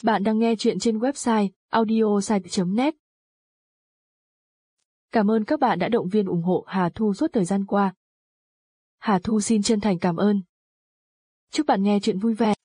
Bạn đang nghe chuyện trên website audiosite.net. Cảm ơn các bạn đã động viên ủng hộ Hà Thu suốt thời gian qua. Hà Thu xin chân thành cảm ơn. Chúc bạn nghe chuyện vui vẻ.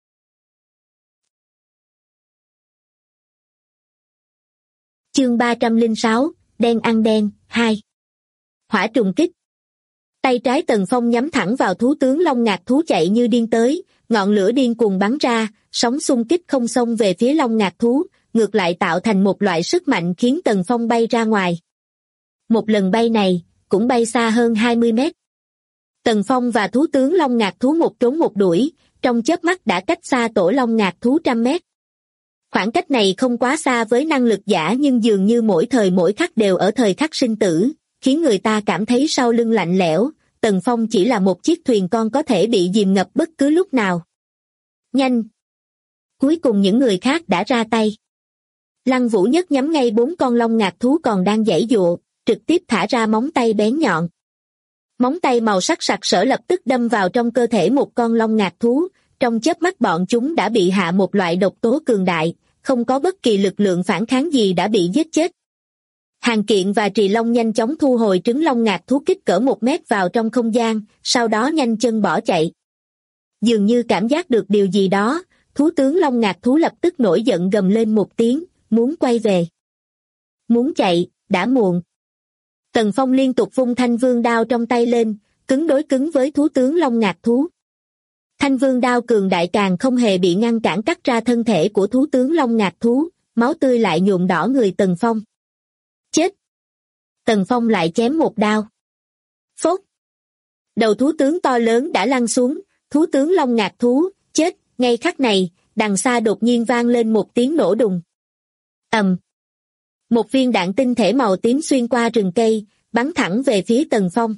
Chương 306, Đen ăn đen, 2. Hỏa trùng kích. Tay trái Tần Phong nhắm thẳng vào thú tướng Long Ngạc thú chạy như điên tới, ngọn lửa điên cuồng bắn ra, sóng xung kích không xông về phía Long Ngạc thú, ngược lại tạo thành một loại sức mạnh khiến Tần Phong bay ra ngoài. Một lần bay này, cũng bay xa hơn 20 mét. Tần Phong và thú tướng Long Ngạc thú một trốn một đuổi, trong chớp mắt đã cách xa tổ Long Ngạc thú trăm mét. Khoảng cách này không quá xa với năng lực giả nhưng dường như mỗi thời mỗi khắc đều ở thời khắc sinh tử, khiến người ta cảm thấy sau lưng lạnh lẽo. Tần Phong chỉ là một chiếc thuyền con có thể bị dìm ngập bất cứ lúc nào. Nhanh! Cuối cùng những người khác đã ra tay. Lăng Vũ Nhất nhắm ngay 4 con Long Ngạc thú còn đang giãy giụa, trực tiếp thả ra móng tay bén nhọn. Móng tay màu sắc sặc sỡ lập tức đâm vào trong cơ thể một con Long Ngạc thú, trong chớp mắt bọn chúng đã bị hạ một loại độc tố cường đại, không có bất kỳ lực lượng phản kháng gì đã bị giết chết. Hàn Kiện và Trì Long nhanh chóng thu hồi trứng Long Ngạc thú kích cỡ 1 mét vào trong không gian, sau đó nhanh chân bỏ chạy. Dường như cảm giác được điều gì đó, thú tướng Long Ngạc thú lập tức nổi giận gầm lên một tiếng, muốn quay về. Muốn chạy, đã muộn. Tần Phong liên tục vung thanh vương đao trong tay lên, cứng đối cứng với thú tướng Long Ngạc thú. Thanh vương đao cường đại càng không hề bị ngăn cản cắt ra thân thể của thú tướng Long Ngạc thú, máu tươi lại nhuộm đỏ người Tần Phong. Chết! Tần Phong lại chém một đao. Phốt! Đầu thú tướng to lớn đã lăn xuống, thú tướng Long Ngạc thú, chết, ngay khắc này, đằng xa đột nhiên vang lên một tiếng nổ đùng. Ầm! Một viên đạn tinh thể màu tím xuyên qua rừng cây, bắn thẳng về phía Tần Phong.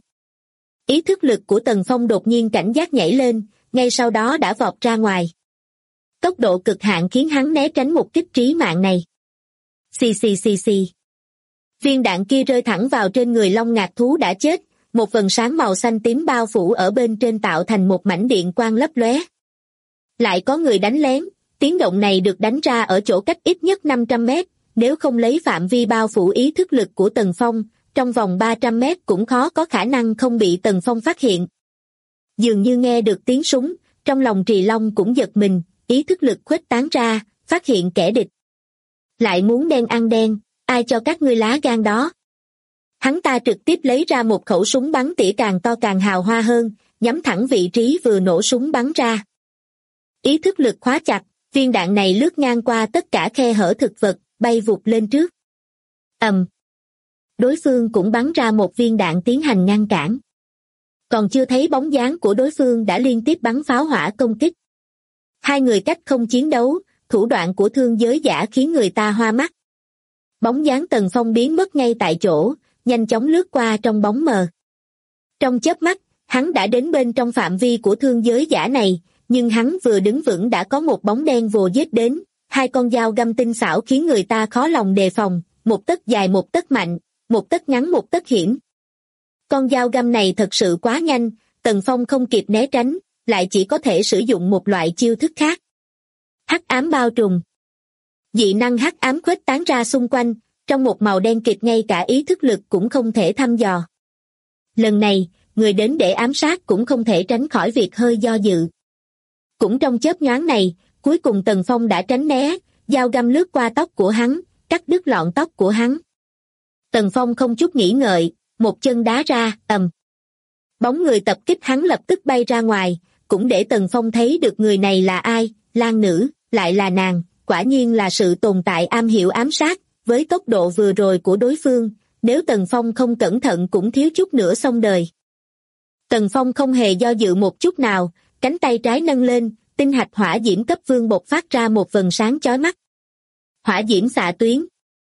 Ý thức lực của Tần Phong đột nhiên cảnh giác nhảy lên, ngay sau đó đã vọt ra ngoài. Tốc độ cực hạn khiến hắn né tránh một kích trí mạng này. Xì xì xì xì. Viên đạn kia rơi thẳng vào trên người Long Ngạc thú đã chết, một vầng sáng màu xanh tím bao phủ ở bên trên tạo thành một mảnh điện quang lấp lóe. Lại có người đánh lén, tiếng động này được đánh ra ở chỗ cách ít nhất 500 mét, nếu không lấy phạm vi bao phủ ý thức lực của Tần Phong, trong vòng 300 mét cũng khó có khả năng không bị Tần Phong phát hiện. Dường như nghe được tiếng súng, trong lòng Trì Long cũng giật mình, ý thức lực khuếch tán ra, phát hiện kẻ địch. Lại muốn đen ăn đen, ai cho các ngươi lá gan đó? Hắn ta trực tiếp lấy ra một khẩu súng bắn tỉa càng to càng hào hoa hơn, nhắm thẳng vị trí vừa nổ súng bắn ra. Ý thức lực khóa chặt, viên đạn này lướt ngang qua tất cả khe hở thực vật, bay vụt lên trước. Ầm. Đối phương cũng bắn ra một viên đạn tiến hành ngăn cản. Còn chưa thấy bóng dáng của đối phương đã liên tiếp bắn pháo hỏa công kích. Hai người cách không chiến đấu, thủ đoạn của thương giới giả khiến người ta hoa mắt. Bóng dáng Tần Phong biến mất ngay tại chỗ, nhanh chóng lướt qua trong bóng mờ. Trong chớp mắt, hắn đã đến bên trong phạm vi của thương giới giả này, nhưng hắn vừa đứng vững đã có một bóng đen vồ giết đến, 2 con dao găm tinh xảo khiến người ta khó lòng đề phòng, một tấc dài một tấc mạnh, một tấc ngắn một tấc hiểm. Con dao găm này thật sự quá nhanh, Tần Phong không kịp né tránh, lại chỉ có thể sử dụng một loại chiêu thức khác. Hắc ám bao trùm. Dị năng hắc ám khuếch tán ra xung quanh, trong một màu đen kịt ngay cả ý thức lực cũng không thể thăm dò. Lần này, người đến để ám sát cũng không thể tránh khỏi việc hơi do dự. Cũng trong chớp nhoáng này, cuối cùng Tần Phong đã tránh né, dao găm lướt qua tóc của hắn, cắt đứt lọn tóc của hắn. Tần Phong không chút nghĩ ngợi, một chân đá ra, ầm. Bóng người tập kích hắn lập tức bay ra ngoài, cũng để Tần Phong thấy được người này là ai, Lan nữ, lại là nàng, quả nhiên là sự tồn tại am hiểu ám sát, với tốc độ vừa rồi của đối phương, nếu Tần Phong không cẩn thận cũng thiếu chút nữa xong đời. Tần Phong không hề do dự một chút nào, cánh tay trái nâng lên, tinh hạch hỏa diễm cấp vương bộc phát ra một vầng sáng chói mắt. Hỏa diễm xạ tuyến.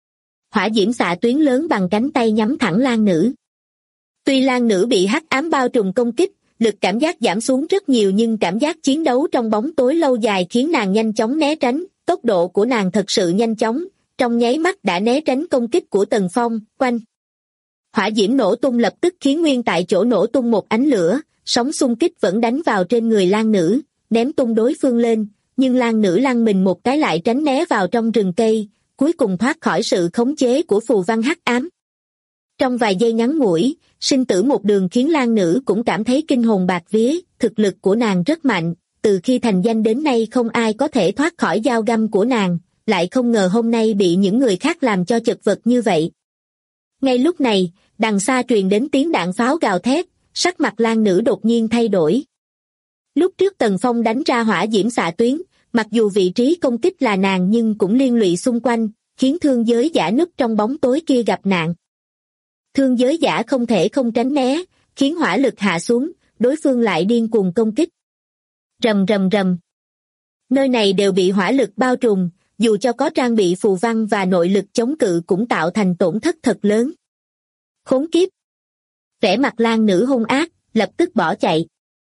Hỏa diễm xạ tuyến lớn bằng cánh tay nhắm thẳng Lan nữ. Tuy Lan nữ bị hắc ám bao trùm công kích, lực cảm giác giảm xuống rất nhiều nhưng cảm giác chiến đấu trong bóng tối lâu dài khiến nàng nhanh chóng né tránh, tốc độ của nàng thật sự nhanh chóng, trong nháy mắt đã né tránh công kích của Tần Phong, quanh. Hỏa diễm nổ tung lập tức khiến nguyên tại chỗ nổ tung một ánh lửa, sóng xung kích vẫn đánh vào trên người Lan nữ, ném tung đối phương lên, nhưng lang nữ lăn mình một cái lại tránh né vào trong rừng cây, cuối cùng thoát khỏi sự khống chế của phù văn hắc ám. Trong vài giây ngắn ngủi, sinh tử một đường khiến lang nữ cũng cảm thấy kinh hồn bạt vía, thực lực của nàng rất mạnh, từ khi thành danh đến nay không ai có thể thoát khỏi dao găm của nàng, lại không ngờ hôm nay bị những người khác làm cho chật vật như vậy. Ngay lúc này, đằng xa truyền đến tiếng đạn pháo gào thét, sắc mặt lang nữ đột nhiên thay đổi. Lúc trước Tần Phong đánh ra hỏa diễm xạ tuyến, mặc dù vị trí công kích là nàng nhưng cũng liên lụy xung quanh, khiến thương giới giả núp trong bóng tối kia gặp nạn. Thương giới giả không thể không tránh né, khiến hỏa lực hạ xuống, đối phương lại điên cuồng công kích. Rầm rầm rầm. Nơi này đều bị hỏa lực bao trùm, dù cho có trang bị phù văn và nội lực chống cự cũng tạo thành tổn thất thật lớn. Khốn kiếp. Vẻ mặt lang nữ hung ác, lập tức bỏ chạy.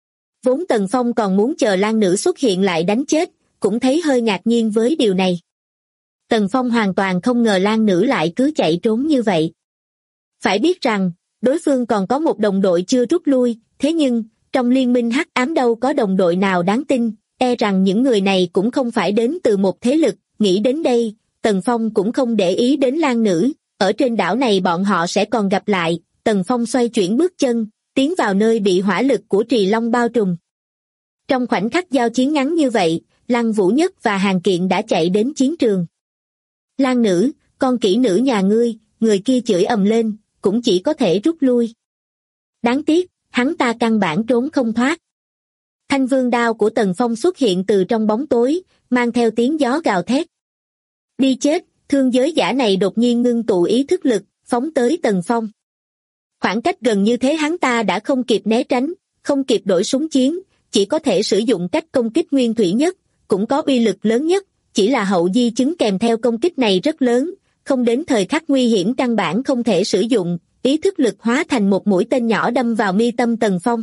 Vốn Tần Phong còn muốn chờ lang nữ xuất hiện lại đánh chết, cũng thấy hơi ngạc nhiên với điều này. Tần Phong hoàn toàn không ngờ lang nữ lại cứ chạy trốn như vậy. Phải biết rằng, đối phương còn có một đồng đội chưa rút lui, thế nhưng, trong liên minh hắc ám đâu có đồng đội nào đáng tin, e rằng những người này cũng không phải đến từ một thế lực. Nghĩ đến đây, Tần Phong cũng không để ý đến lang nữ, ở trên đảo này bọn họ sẽ còn gặp lại. Tần Phong xoay chuyển bước chân, tiến vào nơi bị hỏa lực của Trì Long bao trùm. Trong khoảnh khắc giao chiến ngắn như vậy, Lăng Vũ Nhất và Hàn Kiện đã chạy đến chiến trường. Lang nữ, con kỹ nữ nhà ngươi, người kia chửi ầm lên, cũng chỉ có thể rút lui. Đáng tiếc, hắn ta căn bản trốn không thoát. Thanh vương đao của Tần Phong xuất hiện từ trong bóng tối, mang theo tiếng gió gào thét. Đi chết, thương giới giả này đột nhiên ngưng tụ ý thức lực, phóng tới Tần Phong. Khoảng cách gần như thế hắn ta đã không kịp né tránh, không kịp đổi súng chiến, chỉ có thể sử dụng cách công kích nguyên thủy nhất, cũng có uy lực lớn nhất, chỉ là hậu di chứng kèm theo công kích này rất lớn, không đến thời khắc nguy hiểm căn bản không thể sử dụng, ý thức lực hóa thành một mũi tên nhỏ đâm vào mi tâm Tần Phong.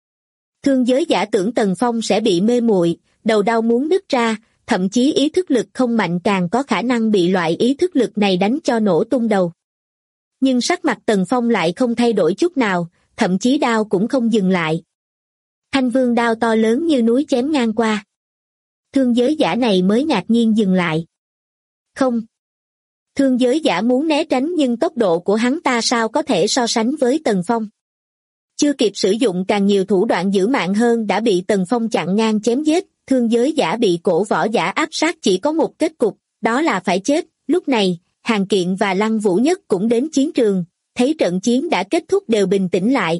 Thương giới giả tưởng Tần Phong sẽ bị mê muội, đầu đau muốn nứt ra, thậm chí ý thức lực không mạnh càng có khả năng bị loại ý thức lực này đánh cho nổ tung đầu. Nhưng sắc mặt Tần Phong lại không thay đổi chút nào, thậm chí đao cũng không dừng lại. Thanh vương đao to lớn như núi chém ngang qua. Thương giới giả này mới ngạc nhiên dừng lại. Không. Thương giới giả muốn né tránh nhưng tốc độ của hắn ta sao có thể so sánh với Tần Phong. Chưa kịp sử dụng càng nhiều thủ đoạn giữ mạng hơn đã bị Tần Phong chặn ngang chém giết, thương giới giả bị cổ võ giả áp sát chỉ có một kết cục, đó là phải chết. Lúc này, Hàn Kiện và Lăng Vũ Nhất cũng đến chiến trường, thấy trận chiến đã kết thúc đều bình tĩnh lại.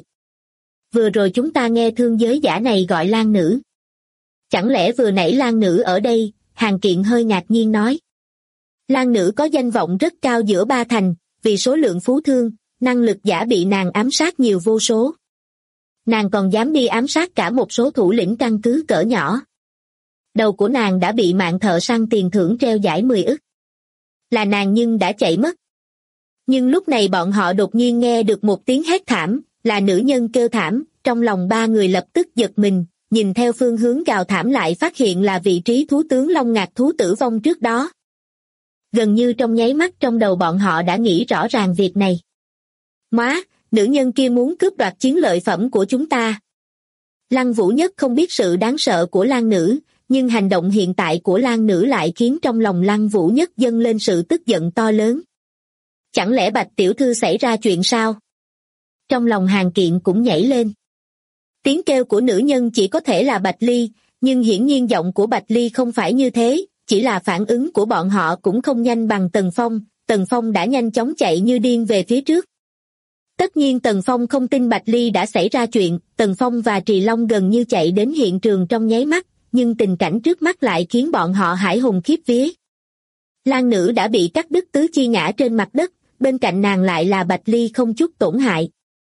Vừa rồi chúng ta nghe thương giới giả này gọi lang nữ. Chẳng lẽ vừa nãy lang nữ ở đây? Hàn Kiện hơi ngạc nhiên nói. Lang nữ có danh vọng rất cao giữa ba thành, vì số lượng phú thương, năng lực giả bị nàng ám sát nhiều vô số. Nàng còn dám đi ám sát cả một số thủ lĩnh căn cứ cỡ nhỏ. Đầu của nàng đã bị mạng thợ săn tiền thưởng treo giải 10 ức. Là nàng nhưng đã chạy mất. Nhưng lúc này bọn họ đột nhiên nghe được một tiếng hét thảm, là nữ nhân kêu thảm, trong lòng ba người lập tức giật mình, nhìn theo phương hướng gào thảm lại phát hiện là vị trí thú tướng Long Ngạc thú tử vong trước đó. Gần như trong nháy mắt trong đầu bọn họ đã nghĩ rõ ràng việc này. Móa, nữ nhân kia muốn cướp đoạt chiến lợi phẩm của chúng ta. Lăng Vũ Nhất không biết sự đáng sợ của lang nữ, nhưng hành động hiện tại của lang nữ lại khiến trong lòng Lăng Vũ Nhất dâng lên sự tức giận to lớn. Chẳng lẽ Bạch tiểu thư xảy ra chuyện sao? Trong lòng Hàn Kiện cũng nhảy lên. Tiếng kêu của nữ nhân chỉ có thể là Bạch Ly, nhưng hiển nhiên giọng của Bạch Ly không phải như thế, chỉ là phản ứng của bọn họ cũng không nhanh bằng Tần Phong đã nhanh chóng chạy như điên về phía trước. Tất nhiên Tần Phong không tin Bạch Ly đã xảy ra chuyện, Tần Phong và Trì Long gần như chạy đến hiện trường trong nháy mắt, nhưng tình cảnh trước mắt lại khiến bọn họ hãi hùng khiếp vía. Lang nữ đã bị cắt đứt tứ chi ngã trên mặt đất, bên cạnh nàng lại là Bạch Ly không chút tổn hại.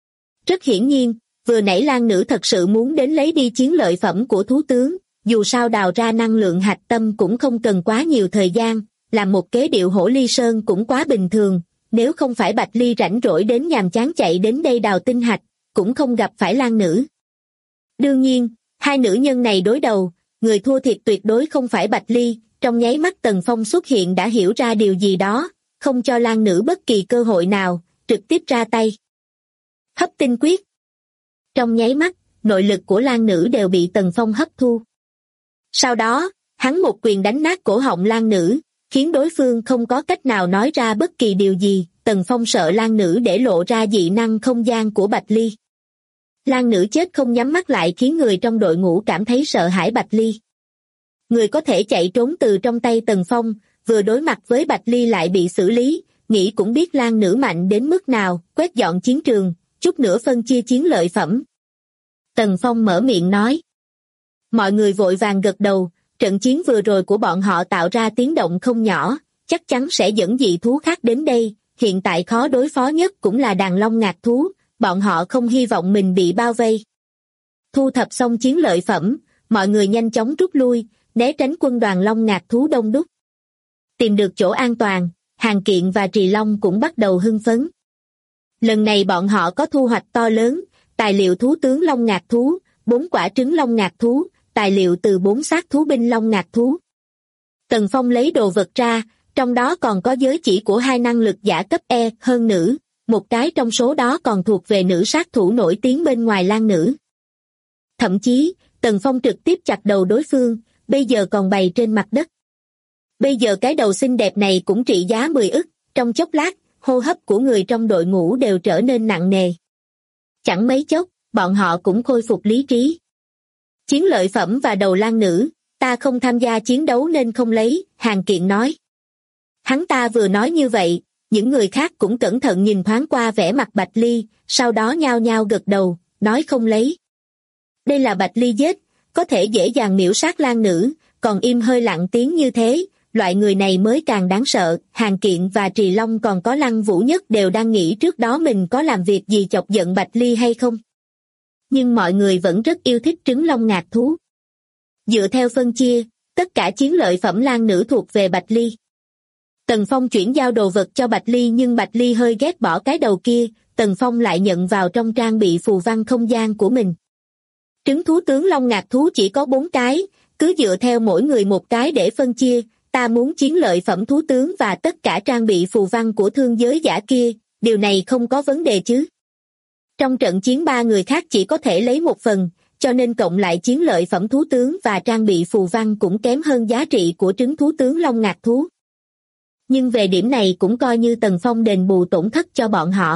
Rất hiển nhiên, vừa nãy lang nữ thật sự muốn đến lấy đi chiến lợi phẩm của thú tướng, dù sao đào ra năng lượng hạch tâm cũng không cần quá nhiều thời gian, làm một kế điệu hổ ly sơn cũng quá bình thường, nếu không phải Bạch Ly rảnh rỗi đến nhàm chán chạy đến đây đào tinh hạch, cũng không gặp phải lang nữ. Đương nhiên, hai nữ nhân này đối đầu, người thua thiệt tuyệt đối không phải Bạch Ly, trong nháy mắt Tần Phong xuất hiện đã hiểu ra điều gì đó, không cho lang nữ bất kỳ cơ hội nào, trực tiếp ra tay. Hấp tinh quyết. Trong nháy mắt, nội lực của lang nữ đều bị Tần Phong hấp thu. Sau đó, Hắn một quyền đánh nát cổ họng lang nữ, khiến đối phương không có cách nào nói ra bất kỳ điều gì. Tần Phong sợ lang nữ để lộ ra dị năng không gian của Bạch Ly. Lang nữ chết không nhắm mắt lại khiến người trong đội ngũ cảm thấy sợ hãi Bạch Ly. Người có thể chạy trốn từ trong tay Tần Phong, vừa đối mặt với Bạch Ly lại bị xử lý, nghĩ cũng biết lang nữ mạnh đến mức nào, quét dọn chiến trường, chút nữa phân chia chiến lợi phẩm. Tần Phong mở miệng nói. Mọi người vội vàng gật đầu, trận chiến vừa rồi của bọn họ tạo ra tiếng động không nhỏ, chắc chắn sẽ dẫn dị thú khác đến đây, hiện tại khó đối phó nhất cũng là đàn long ngạc thú, bọn họ không hy vọng mình bị bao vây. Thu thập xong chiến lợi phẩm, mọi người nhanh chóng rút lui, né tránh quân đoàn long ngạc thú đông đúc. Tìm được chỗ an toàn, Hàn Kiện và Trì Long cũng bắt đầu hưng phấn. Lần này bọn họ có thu hoạch to lớn, tài liệu thú tướng long ngạc thú, 4 quả trứng long ngạc thú, tài liệu từ 4 xác thú binh long ngạc thú. Tần Phong lấy đồ vật ra, trong đó còn có giới chỉ của 2 năng lực giả cấp E hơn nữ, một cái trong số đó còn thuộc về nữ sát thủ nổi tiếng bên ngoài lang nữ. Thậm chí, Tần Phong trực tiếp chặt đầu đối phương, bây giờ còn bày trên mặt đất. Bây giờ cái đầu xinh đẹp này cũng trị giá 10 ức, trong chốc lát, hô hấp của người trong đội ngũ đều trở nên nặng nề. Chẳng mấy chốc, bọn họ cũng khôi phục lý trí. Chiến lợi phẩm và đầu lang nữ, ta không tham gia chiến đấu nên không lấy, Hàn Kiện nói. Hắn ta vừa nói như vậy, những người khác cũng cẩn thận nhìn thoáng qua vẻ mặt Bạch Ly, sau đó nhao nhao gật đầu, nói không lấy. Đây là Bạch Ly giết, có thể dễ dàng miểu sát lang nữ, còn im hơi lặng tiếng như thế, loại người này mới càng đáng sợ. Hàn Kiện và Trì Long còn có Lăng Vũ Nhất đều đang nghĩ trước đó mình có làm việc gì chọc giận Bạch Ly hay không. Nhưng mọi người vẫn rất yêu thích trứng long ngạc thú. Dựa theo phân chia, tất cả chiến lợi phẩm lang nữ thuộc về Bạch Ly. Tần Phong chuyển giao đồ vật cho Bạch Ly nhưng Bạch Ly hơi ghét bỏ cái đầu kia, Tần Phong lại nhận vào trong trang bị phù văn không gian của mình. Trứng thú tướng long ngạc thú chỉ có 4 cái, cứ dựa theo mỗi người một cái để phân chia, ta muốn chiến lợi phẩm thú tướng và tất cả trang bị phù văn của thương giới giả kia, điều này không có vấn đề chứ. Trong trận chiến 3 người khác chỉ có thể lấy 1 phần, cho nên cộng lại chiến lợi phẩm thú tướng và trang bị phù văn cũng kém hơn giá trị của trứng thú tướng long ngạc thú. Nhưng về điểm này cũng coi như Tần Phong đền bù tổn thất cho bọn họ.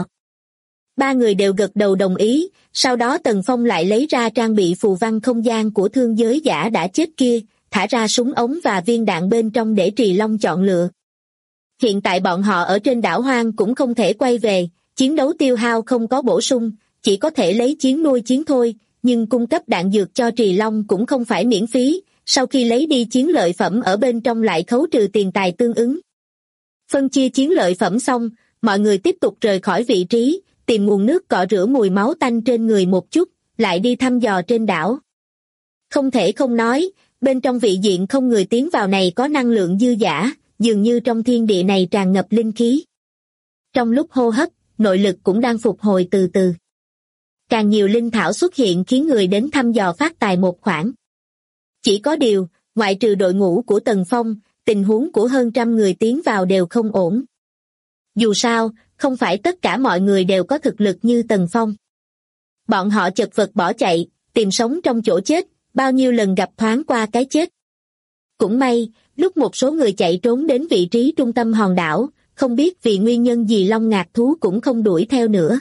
3 người đều gật đầu đồng ý, sau đó Tần Phong lại lấy ra trang bị phù văn không gian của thương giới giả đã chết kia, thả ra súng ống và viên đạn bên trong để Trì Long chọn lựa. Hiện tại bọn họ ở trên đảo hoang cũng không thể quay về, chiến đấu tiêu hao không có bổ sung, chỉ có thể lấy chiến nuôi chiến thôi, nhưng cung cấp đạn dược cho Trì Long cũng không phải miễn phí, sau khi lấy đi chiến lợi phẩm ở bên trong lại khấu trừ tiền tài tương ứng. Phân chia chiến lợi phẩm xong, mọi người tiếp tục rời khỏi vị trí, tìm nguồn nước cọ rửa mùi máu tanh trên người một chút, lại đi thăm dò trên đảo. Không thể không nói, bên trong vị diện không người tiến vào này có năng lượng dư dả, dường như trong thiên địa này tràn ngập linh khí. Trong lúc hô hấp, nội lực cũng đang phục hồi từ từ. Càng nhiều linh thảo xuất hiện khiến người đến thăm dò phát tài một khoản. Chỉ có điều, ngoại trừ đội ngũ của Tần Phong, tình huống của hơn 100 người tiến vào đều không ổn. Dù sao, không phải tất cả mọi người đều có thực lực như Tần Phong. Bọn họ chật vật bỏ chạy, tìm sống trong chỗ chết, bao nhiêu lần gặp thoáng qua cái chết. Cũng may, lúc một số người chạy trốn đến vị trí trung tâm hòn đảo, không biết vì nguyên nhân gì long ngạc thú cũng không đuổi theo nữa.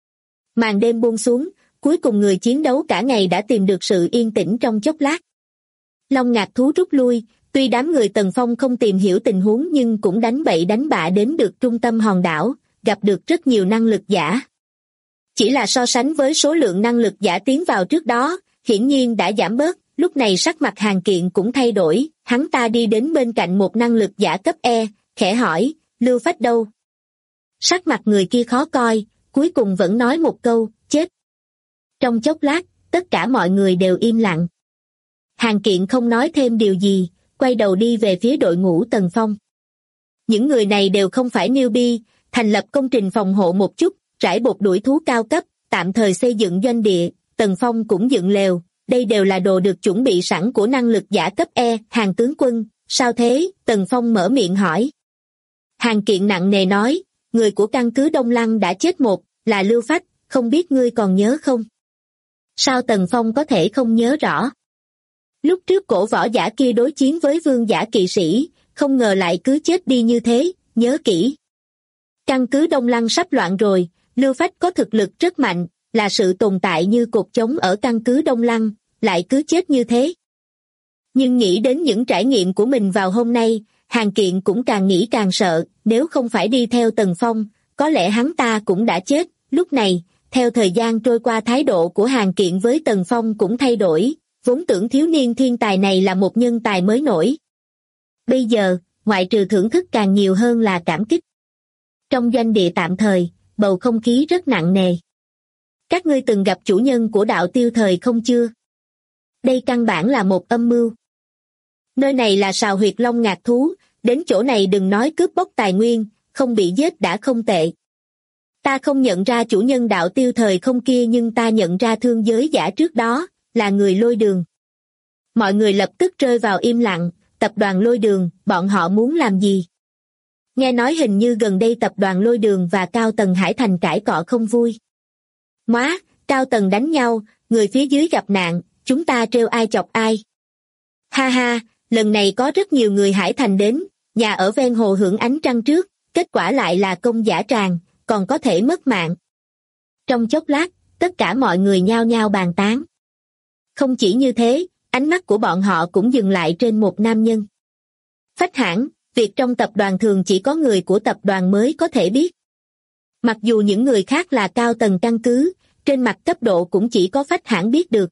Màn đêm buông xuống, cuối cùng người chiến đấu cả ngày đã tìm được sự yên tĩnh trong chốc lát. Long ngạc thú rút lui, tuy đám người Tần Phong không tìm hiểu tình huống nhưng cũng đánh bậy đánh bạ đến được trung tâm hòn đảo, gặp được rất nhiều năng lực giả. Chỉ là so sánh với số lượng năng lực giả tiến vào trước đó, hiển nhiên đã giảm bớt, lúc này sắc mặt Hàn Kiện cũng thay đổi, hắn ta đi đến bên cạnh một năng lực giả cấp E, khẽ hỏi, Lưu Phách đâu? Sắc mặt người kia khó coi, cuối cùng vẫn nói một câu, chết. Trong chốc lát, tất cả mọi người đều im lặng. Hàn Kiện không nói thêm điều gì, quay đầu đi về phía đội ngũ Tần Phong. Những người này đều không phải newbie, thành lập công trình phòng hộ một chút, rải bột đuổi thú cao cấp, tạm thời xây dựng doanh địa, Tần Phong cũng dựng lều, đây đều là đồ được chuẩn bị sẵn của năng lực giả cấp E, Hàn tướng quân, sao thế? Tần Phong mở miệng hỏi. Hàn Kiện nặng nề nói, người của căn cứ Đông Lăng đã chết một, là Lưu Phách, không biết ngươi còn nhớ không? Sao Tần Phong có thể không nhớ rõ? Lúc trước cổ võ giả kia đối chiến với vương giả kỵ sĩ, không ngờ lại cứ chết đi như thế, nhớ kỹ. Căn cứ Đông Lăng sắp loạn rồi, Lưu Phách có thực lực rất mạnh, là sự tồn tại như cột chống ở căn cứ Đông Lăng, lại cứ chết như thế. Nhưng nghĩ đến những trải nghiệm của mình vào hôm nay, Hàn Kiện cũng càng nghĩ càng sợ, nếu không phải đi theo Tần Phong, có lẽ hắn ta cũng đã chết. Lúc này, theo thời gian trôi qua thái độ của Hàn Kiện với Tần Phong cũng thay đổi, vốn tưởng thiếu niên thiên tài này là một nhân tài mới nổi. Bây giờ, ngoại trừ thưởng thức càng nhiều hơn là cảm kích. Trong doanh địa tạm thời, bầu không khí rất nặng nề. Các ngươi từng gặp chủ nhân của đạo tiêu thời không chưa? Đây căn bản là một âm mưu. Nơi này là sào huyệt long ngạc thú, đến chỗ này đừng nói cướp bóc tài nguyên, không bị giết đã không tệ. Ta không nhận ra chủ nhân đạo tiêu thời không kia nhưng ta nhận ra thương giới giả trước đó, là người Lôi Đường. Mọi người lập tức rơi vào im lặng, tập đoàn Lôi Đường, bọn họ muốn làm gì? Nghe nói hình như gần đây tập đoàn Lôi Đường và cao tầng Hải Thành cãi cọ không vui. Móa, cao tầng đánh nhau, người phía dưới gặp nạn, chúng ta trêu ai chọc ai. Ha ha, lần này có rất nhiều người Hải Thành đến, nhà ở ven hồ hưởng ánh trăng trước, kết quả lại là công giả tràng, còn có thể mất mạng. Trong chốc lát, tất cả mọi người nhao nhao bàn tán. Không chỉ như thế, ánh mắt của bọn họ cũng dừng lại trên một nam nhân. Phách Hãn, việc trong tập đoàn thường chỉ có người của tập đoàn mới có thể biết. Mặc dù những người khác là cao tầng căn cứ, trên mặt cấp độ cũng chỉ có Phách Hãn biết được.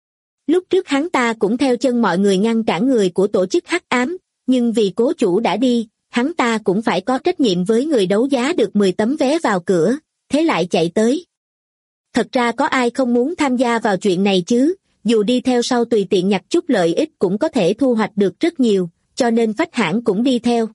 Lúc trước hắn ta cũng theo chân mọi người ngăn cản người của tổ chức hắc ám, nhưng vì cố chủ đã đi, hắn ta cũng phải có trách nhiệm với người đấu giá được 10 tấm vé vào cửa, thế lại chạy tới. Thật ra có ai không muốn tham gia vào chuyện này chứ, dù đi theo sau tùy tiện nhặt chút lợi ích cũng có thể thu hoạch được rất nhiều, cho nên Phách Hãn cũng đi theo.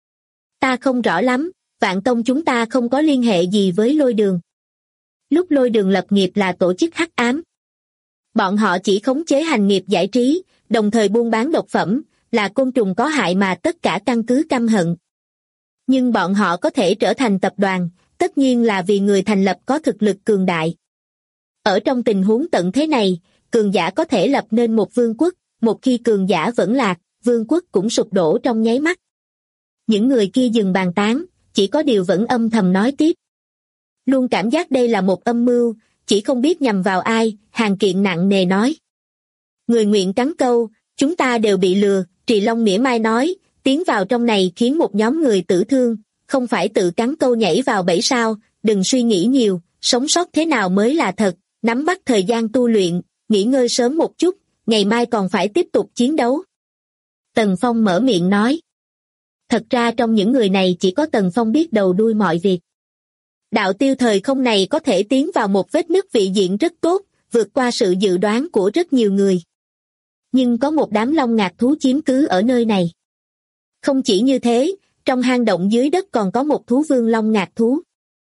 Ta không rõ lắm, Vạn Tông chúng ta không có liên hệ gì với Lôi Đường. Lúc Lôi Đường lập nghiệp là tổ chức hắc ám. Bọn họ chỉ khống chế hành nghiệp giải trí, đồng thời buôn bán độc phẩm, là côn trùng có hại mà tất cả căn cứ căm hận. Nhưng bọn họ có thể trở thành tập đoàn, tất nhiên là vì người thành lập có thực lực cường đại. Ở trong tình huống tận thế này, cường giả có thể lập nên một vương quốc, một khi cường giả vẫn lạc, vương quốc cũng sụp đổ trong nháy mắt. Những người kia dừng bàn tán, chỉ có điều vẫn âm thầm nói tiếp. Luôn cảm giác đây là một âm mưu, chỉ không biết nhằm vào ai, Hàn Kiện nặng nề nói. Người nguyện cắn câu, chúng ta đều bị lừa, Trì Long mỉa mai nói, tiến vào trong này khiến một nhóm người tử thương, không phải tự cắn câu nhảy vào bẫy sao, đừng suy nghĩ nhiều, sống sót thế nào mới là thật, nắm bắt thời gian tu luyện, nghỉ ngơi sớm một chút, ngày mai còn phải tiếp tục chiến đấu. Tần Phong mở miệng nói. Thật ra trong những người này chỉ có Tần Phong biết đầu đuôi mọi việc. Đạo tiêu thời không này có thể tiến vào một vết nứt vị diện rất tốt, vượt qua sự dự đoán của rất nhiều người. Nhưng có một đám long ngạc thú chiếm cứ ở nơi này. Không chỉ như thế, trong hang động dưới đất còn có một thú vương long ngạc thú.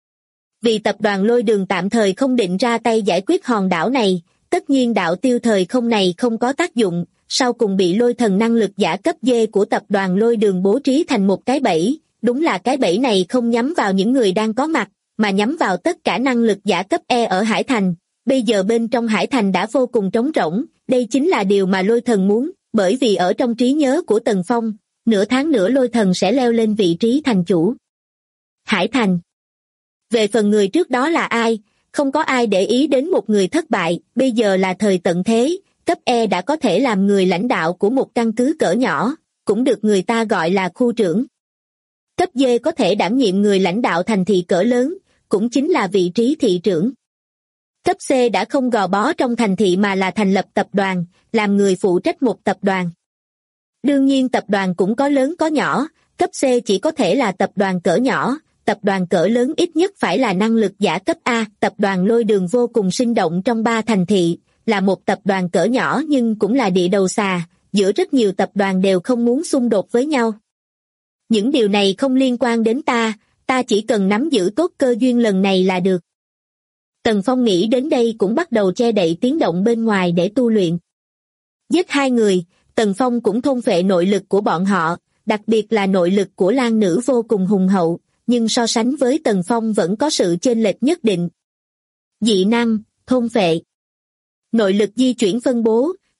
Vì tập đoàn Lôi Đường tạm thời không định ra tay giải quyết hòn đảo này, tất nhiên đạo tiêu thời không này không có tác dụng, sau cùng bị lôi thần năng lực giả cấp D của tập đoàn Lôi Đường bố trí thành một cái bẫy. Đúng là cái bẫy này không nhắm vào những người đang có mặt, mà nhắm vào tất cả năng lực giả cấp E ở Hải Thành. Bây giờ bên trong Hải Thành đã vô cùng trống rỗng, đây chính là điều mà lôi thần muốn, bởi vì ở trong trí nhớ của Tần Phong, nửa tháng nữa lôi thần sẽ leo lên vị trí thành chủ Hải Thành. Về phần người trước đó là ai, không có ai để ý đến một người thất bại, bây giờ là thời tận thế, cấp E đã có thể làm người lãnh đạo của một căn cứ cỡ nhỏ, cũng được người ta gọi là khu trưởng. Cấp D có thể đảm nhiệm người lãnh đạo thành thị cỡ lớn, cũng chính là vị trí thị trưởng. Cấp C đã không gò bó trong thành thị mà là thành lập tập đoàn, làm người phụ trách một tập đoàn. Đương nhiên tập đoàn cũng có lớn có nhỏ, cấp C chỉ có thể là tập đoàn cỡ nhỏ, tập đoàn cỡ lớn ít nhất phải là năng lực giả cấp A. Tập đoàn Lôi Đường vô cùng sinh động trong 3 thành thị, là một tập đoàn cỡ nhỏ nhưng cũng là địa đầu xà, giữa rất nhiều tập đoàn đều không muốn xung đột với nhau. Những điều này không liên quan đến ta chỉ cần nắm giữ tốt cơ duyên lần này là được. Tần Phong nghĩ đến đây cũng bắt đầu che đậy tiếng động bên ngoài để tu luyện. Giết 2 người, Tần Phong cũng thôn phệ nội lực của bọn họ, đặc biệt là nội lực của Lang Nữ vô cùng hùng hậu, nhưng so sánh với Tần Phong vẫn có sự chênh lệch nhất định. Dị năng, thôn phệ. Nội lực di chuyển phân bố,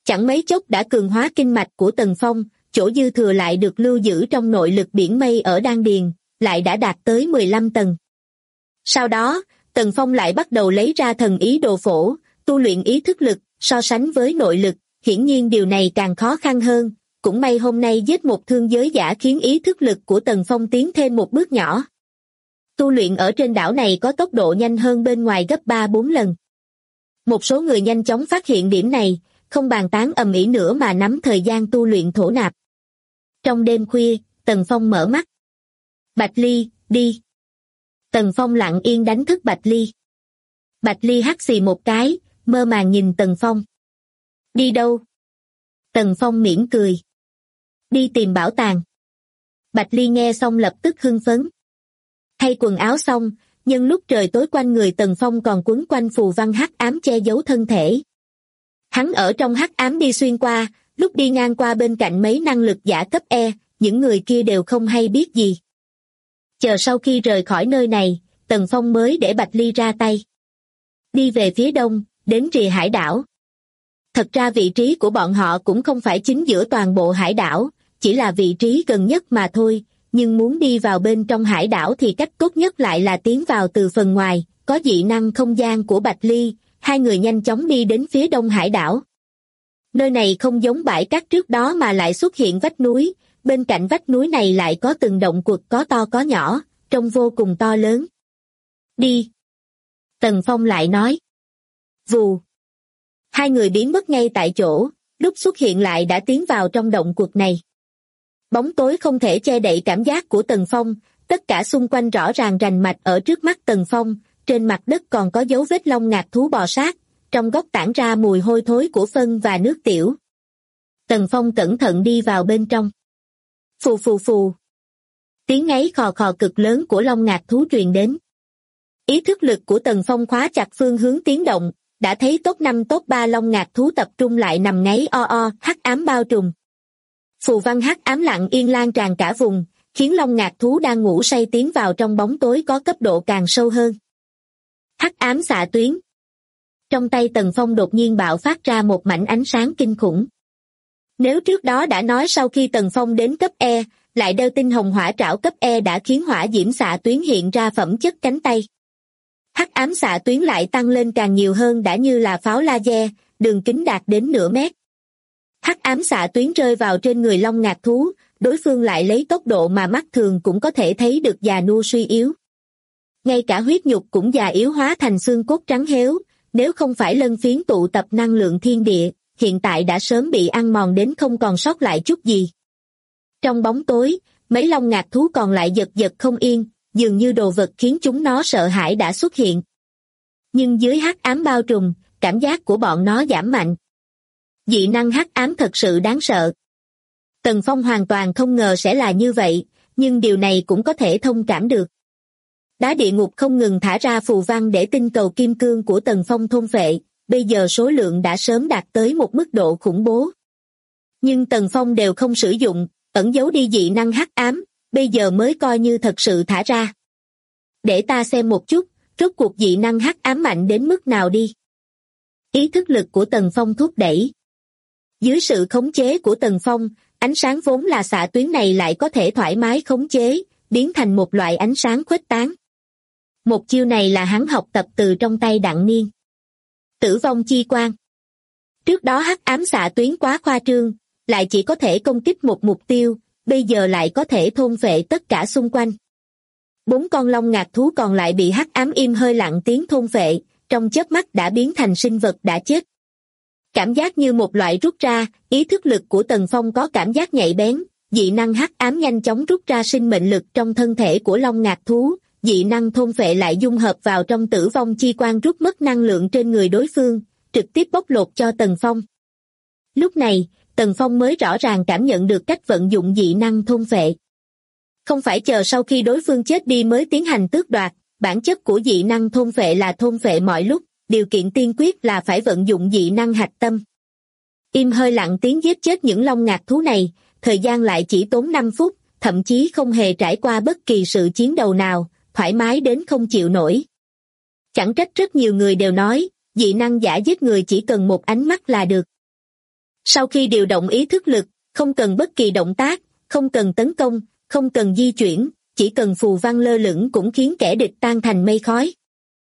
Chẳng mấy chốc đã cường hóa kinh mạch của Tần Phong, chỗ dư thừa lại được lưu giữ trong nội lực biển mây ở đan điền, lại đã đạt tới 15 tầng. Sau đó, Tần Phong lại bắt đầu lấy ra thần ý đồ phổ, tu luyện ý thức lực, so sánh với nội lực, hiển nhiên điều này càng khó khăn hơn, cũng may hôm nay giết một thương giới giả khiến ý thức lực của Tần Phong tiến thêm một bước nhỏ. Tu luyện ở trên đảo này có tốc độ nhanh hơn bên ngoài gấp 3-4 lần. Một số người nhanh chóng phát hiện điểm này, không bàn tán ầm ĩ nữa mà nắm thời gian tu luyện thổ nạp. Trong đêm khuya, Tần Phong mở mắt. Bạch Ly, đi. Tần Phong lặng yên đánh thức Bạch Ly. Bạch Ly hắt xì một cái, mơ màng nhìn Tần Phong. Đi đâu? Tần Phong mỉm cười. Đi tìm bảo tàng. Bạch Ly nghe xong lập tức hưng phấn. Thay quần áo xong, nhưng lúc trời tối quanh người Tần Phong còn quấn quanh phù văn hắc ám che giấu thân thể. Hắn ở trong hắc ám đi xuyên qua, lúc đi ngang qua bên cạnh mấy năng lực giả cấp E, những người kia đều không hay biết gì. Chờ sau khi rời khỏi nơi này, Tần Phong mới để Bạch Ly ra tay. Đi về phía đông, đến rìa hải đảo. Thật ra vị trí của bọn họ cũng không phải chính giữa toàn bộ hải đảo, chỉ là vị trí gần nhất mà thôi, nhưng muốn đi vào bên trong hải đảo thì cách tốt nhất lại là tiến vào từ phần ngoài, có dị năng không gian của Bạch Ly, hai người nhanh chóng đi đến phía đông hải đảo. Nơi này không giống bãi cát trước đó mà lại xuất hiện vách núi, bên cạnh vách núi này lại có từng động quật có to có nhỏ, trông vô cùng to lớn. Đi. Tần Phong lại nói. Vù. Hai người biến mất ngay tại chỗ, lúc xuất hiện lại đã tiến vào trong động quật này. Bóng tối không thể che đậy cảm giác của Tần Phong, tất cả xung quanh rõ ràng rành mạch ở trước mắt Tần Phong, trên mặt đất còn có dấu vết long ngạc thú bò sát, trong góc tản ra mùi hôi thối của phân và nước tiểu. Tần Phong cẩn thận đi vào bên trong. Phù phù phù. Tiếng ngáy khò khò cực lớn của long ngạc thú truyền đến. Ý thức lực của Tần Phong khóa chặt phương hướng tiến động, đã thấy top 5 top 3 long ngạc thú tập trung lại nằm ngáy o o, hắc ám bao trùm. Phù văn hắc ám lặng yên lan tràn cả vùng, khiến long ngạc thú đang ngủ say tiến vào trong bóng tối có cấp độ càng sâu hơn. Hắc ám xạ tuyến. Trong tay Tần Phong đột nhiên bạo phát ra một mảnh ánh sáng kinh khủng. Nếu trước đó đã nói sau khi Tần Phong đến cấp E, lại đeo tinh hồng hỏa trảo cấp E đã khiến hỏa diễm xạ tuyến hiện ra phẩm chất cánh tay. Hắc ám xạ tuyến lại tăng lên càng nhiều hơn đã như là pháo laser, đường kính đạt đến nửa mét. Hắc ám xạ tuyến rơi vào trên người long ngạc thú, đối phương lại lấy tốc độ mà mắt thường cũng có thể thấy được già nua suy yếu. Ngay cả huyết nhục cũng già yếu hóa thành xương cốt trắng héo, nếu không phải lân phiến tụ tập năng lượng thiên địa, hiện tại đã sớm bị ăn mòn đến không còn sót lại chút gì. Trong bóng tối, mấy long ngạc thú còn lại giật giật không yên, dường như đồ vật khiến chúng nó sợ hãi đã xuất hiện. Nhưng dưới hắc ám bao trùm, cảm giác của bọn nó giảm mạnh. Dị năng hắc ám thật sự đáng sợ. Tần Phong hoàn toàn không ngờ sẽ là như vậy, nhưng điều này cũng có thể thông cảm được. Đá địa ngục không ngừng thả ra phù văn để tinh cầu kim cương của Tần Phong thôn phệ, bây giờ số lượng đã sớm đạt tới một mức độ khủng bố. Nhưng Tần Phong đều không sử dụng, ẩn giấu đi dị năng hắc ám, bây giờ mới coi như thật sự thả ra. Để ta xem một chút, rốt cuộc dị năng hắc ám mạnh đến mức nào đi. Ý thức lực của Tần Phong thúc đẩy. Dưới sự khống chế của Tần Phong, ánh sáng vốn là xạ tuyến này lại có thể thoải mái khống chế, biến thành một loại ánh sáng khuếch tán. Một chiêu này là hắn học tập từ trong tay Đặng Niên. Tử vong chi quang. Trước đó hắc ám xạ tuyến quá khoa trương, lại chỉ có thể công kích một mục tiêu, bây giờ lại có thể thôn phệ tất cả xung quanh. 4 con long ngạc thú còn lại bị hắc ám im hơi lặng tiếng thôn phệ, trong chớp mắt đã biến thành sinh vật đã chết. Cảm giác như một loại rút ra, ý thức lực của Tần Phong có cảm giác nhạy bén, dị năng hắc ám nhanh chóng rút ra sinh mệnh lực trong thân thể của long ngạc thú, dị năng thôn phệ lại dung hợp vào trong tử vong chi quang rút mất năng lượng trên người đối phương, trực tiếp bóc lột cho Tần Phong. Lúc này, Tần Phong mới rõ ràng cảm nhận được cách vận dụng dị năng thôn phệ. Không phải chờ sau khi đối phương chết đi mới tiến hành tước đoạt, bản chất của dị năng thôn phệ là thôn phệ mọi lúc, điều kiện tiên quyết là phải vận dụng dị năng hạch tâm. Im hơi lặng tiếng giết chết những long ngạc thú này, thời gian lại chỉ tốn 5 phút, thậm chí không hề trải qua bất kỳ sự chiến đấu nào, thoải mái đến không chịu nổi. Chẳng trách rất nhiều người đều nói, dị năng giả giết người chỉ cần một ánh mắt là được. Sau khi điều động ý thức lực, không cần bất kỳ động tác, không cần tấn công, không cần di chuyển, chỉ cần phù văn lơ lửng cũng khiến kẻ địch tan thành mây khói.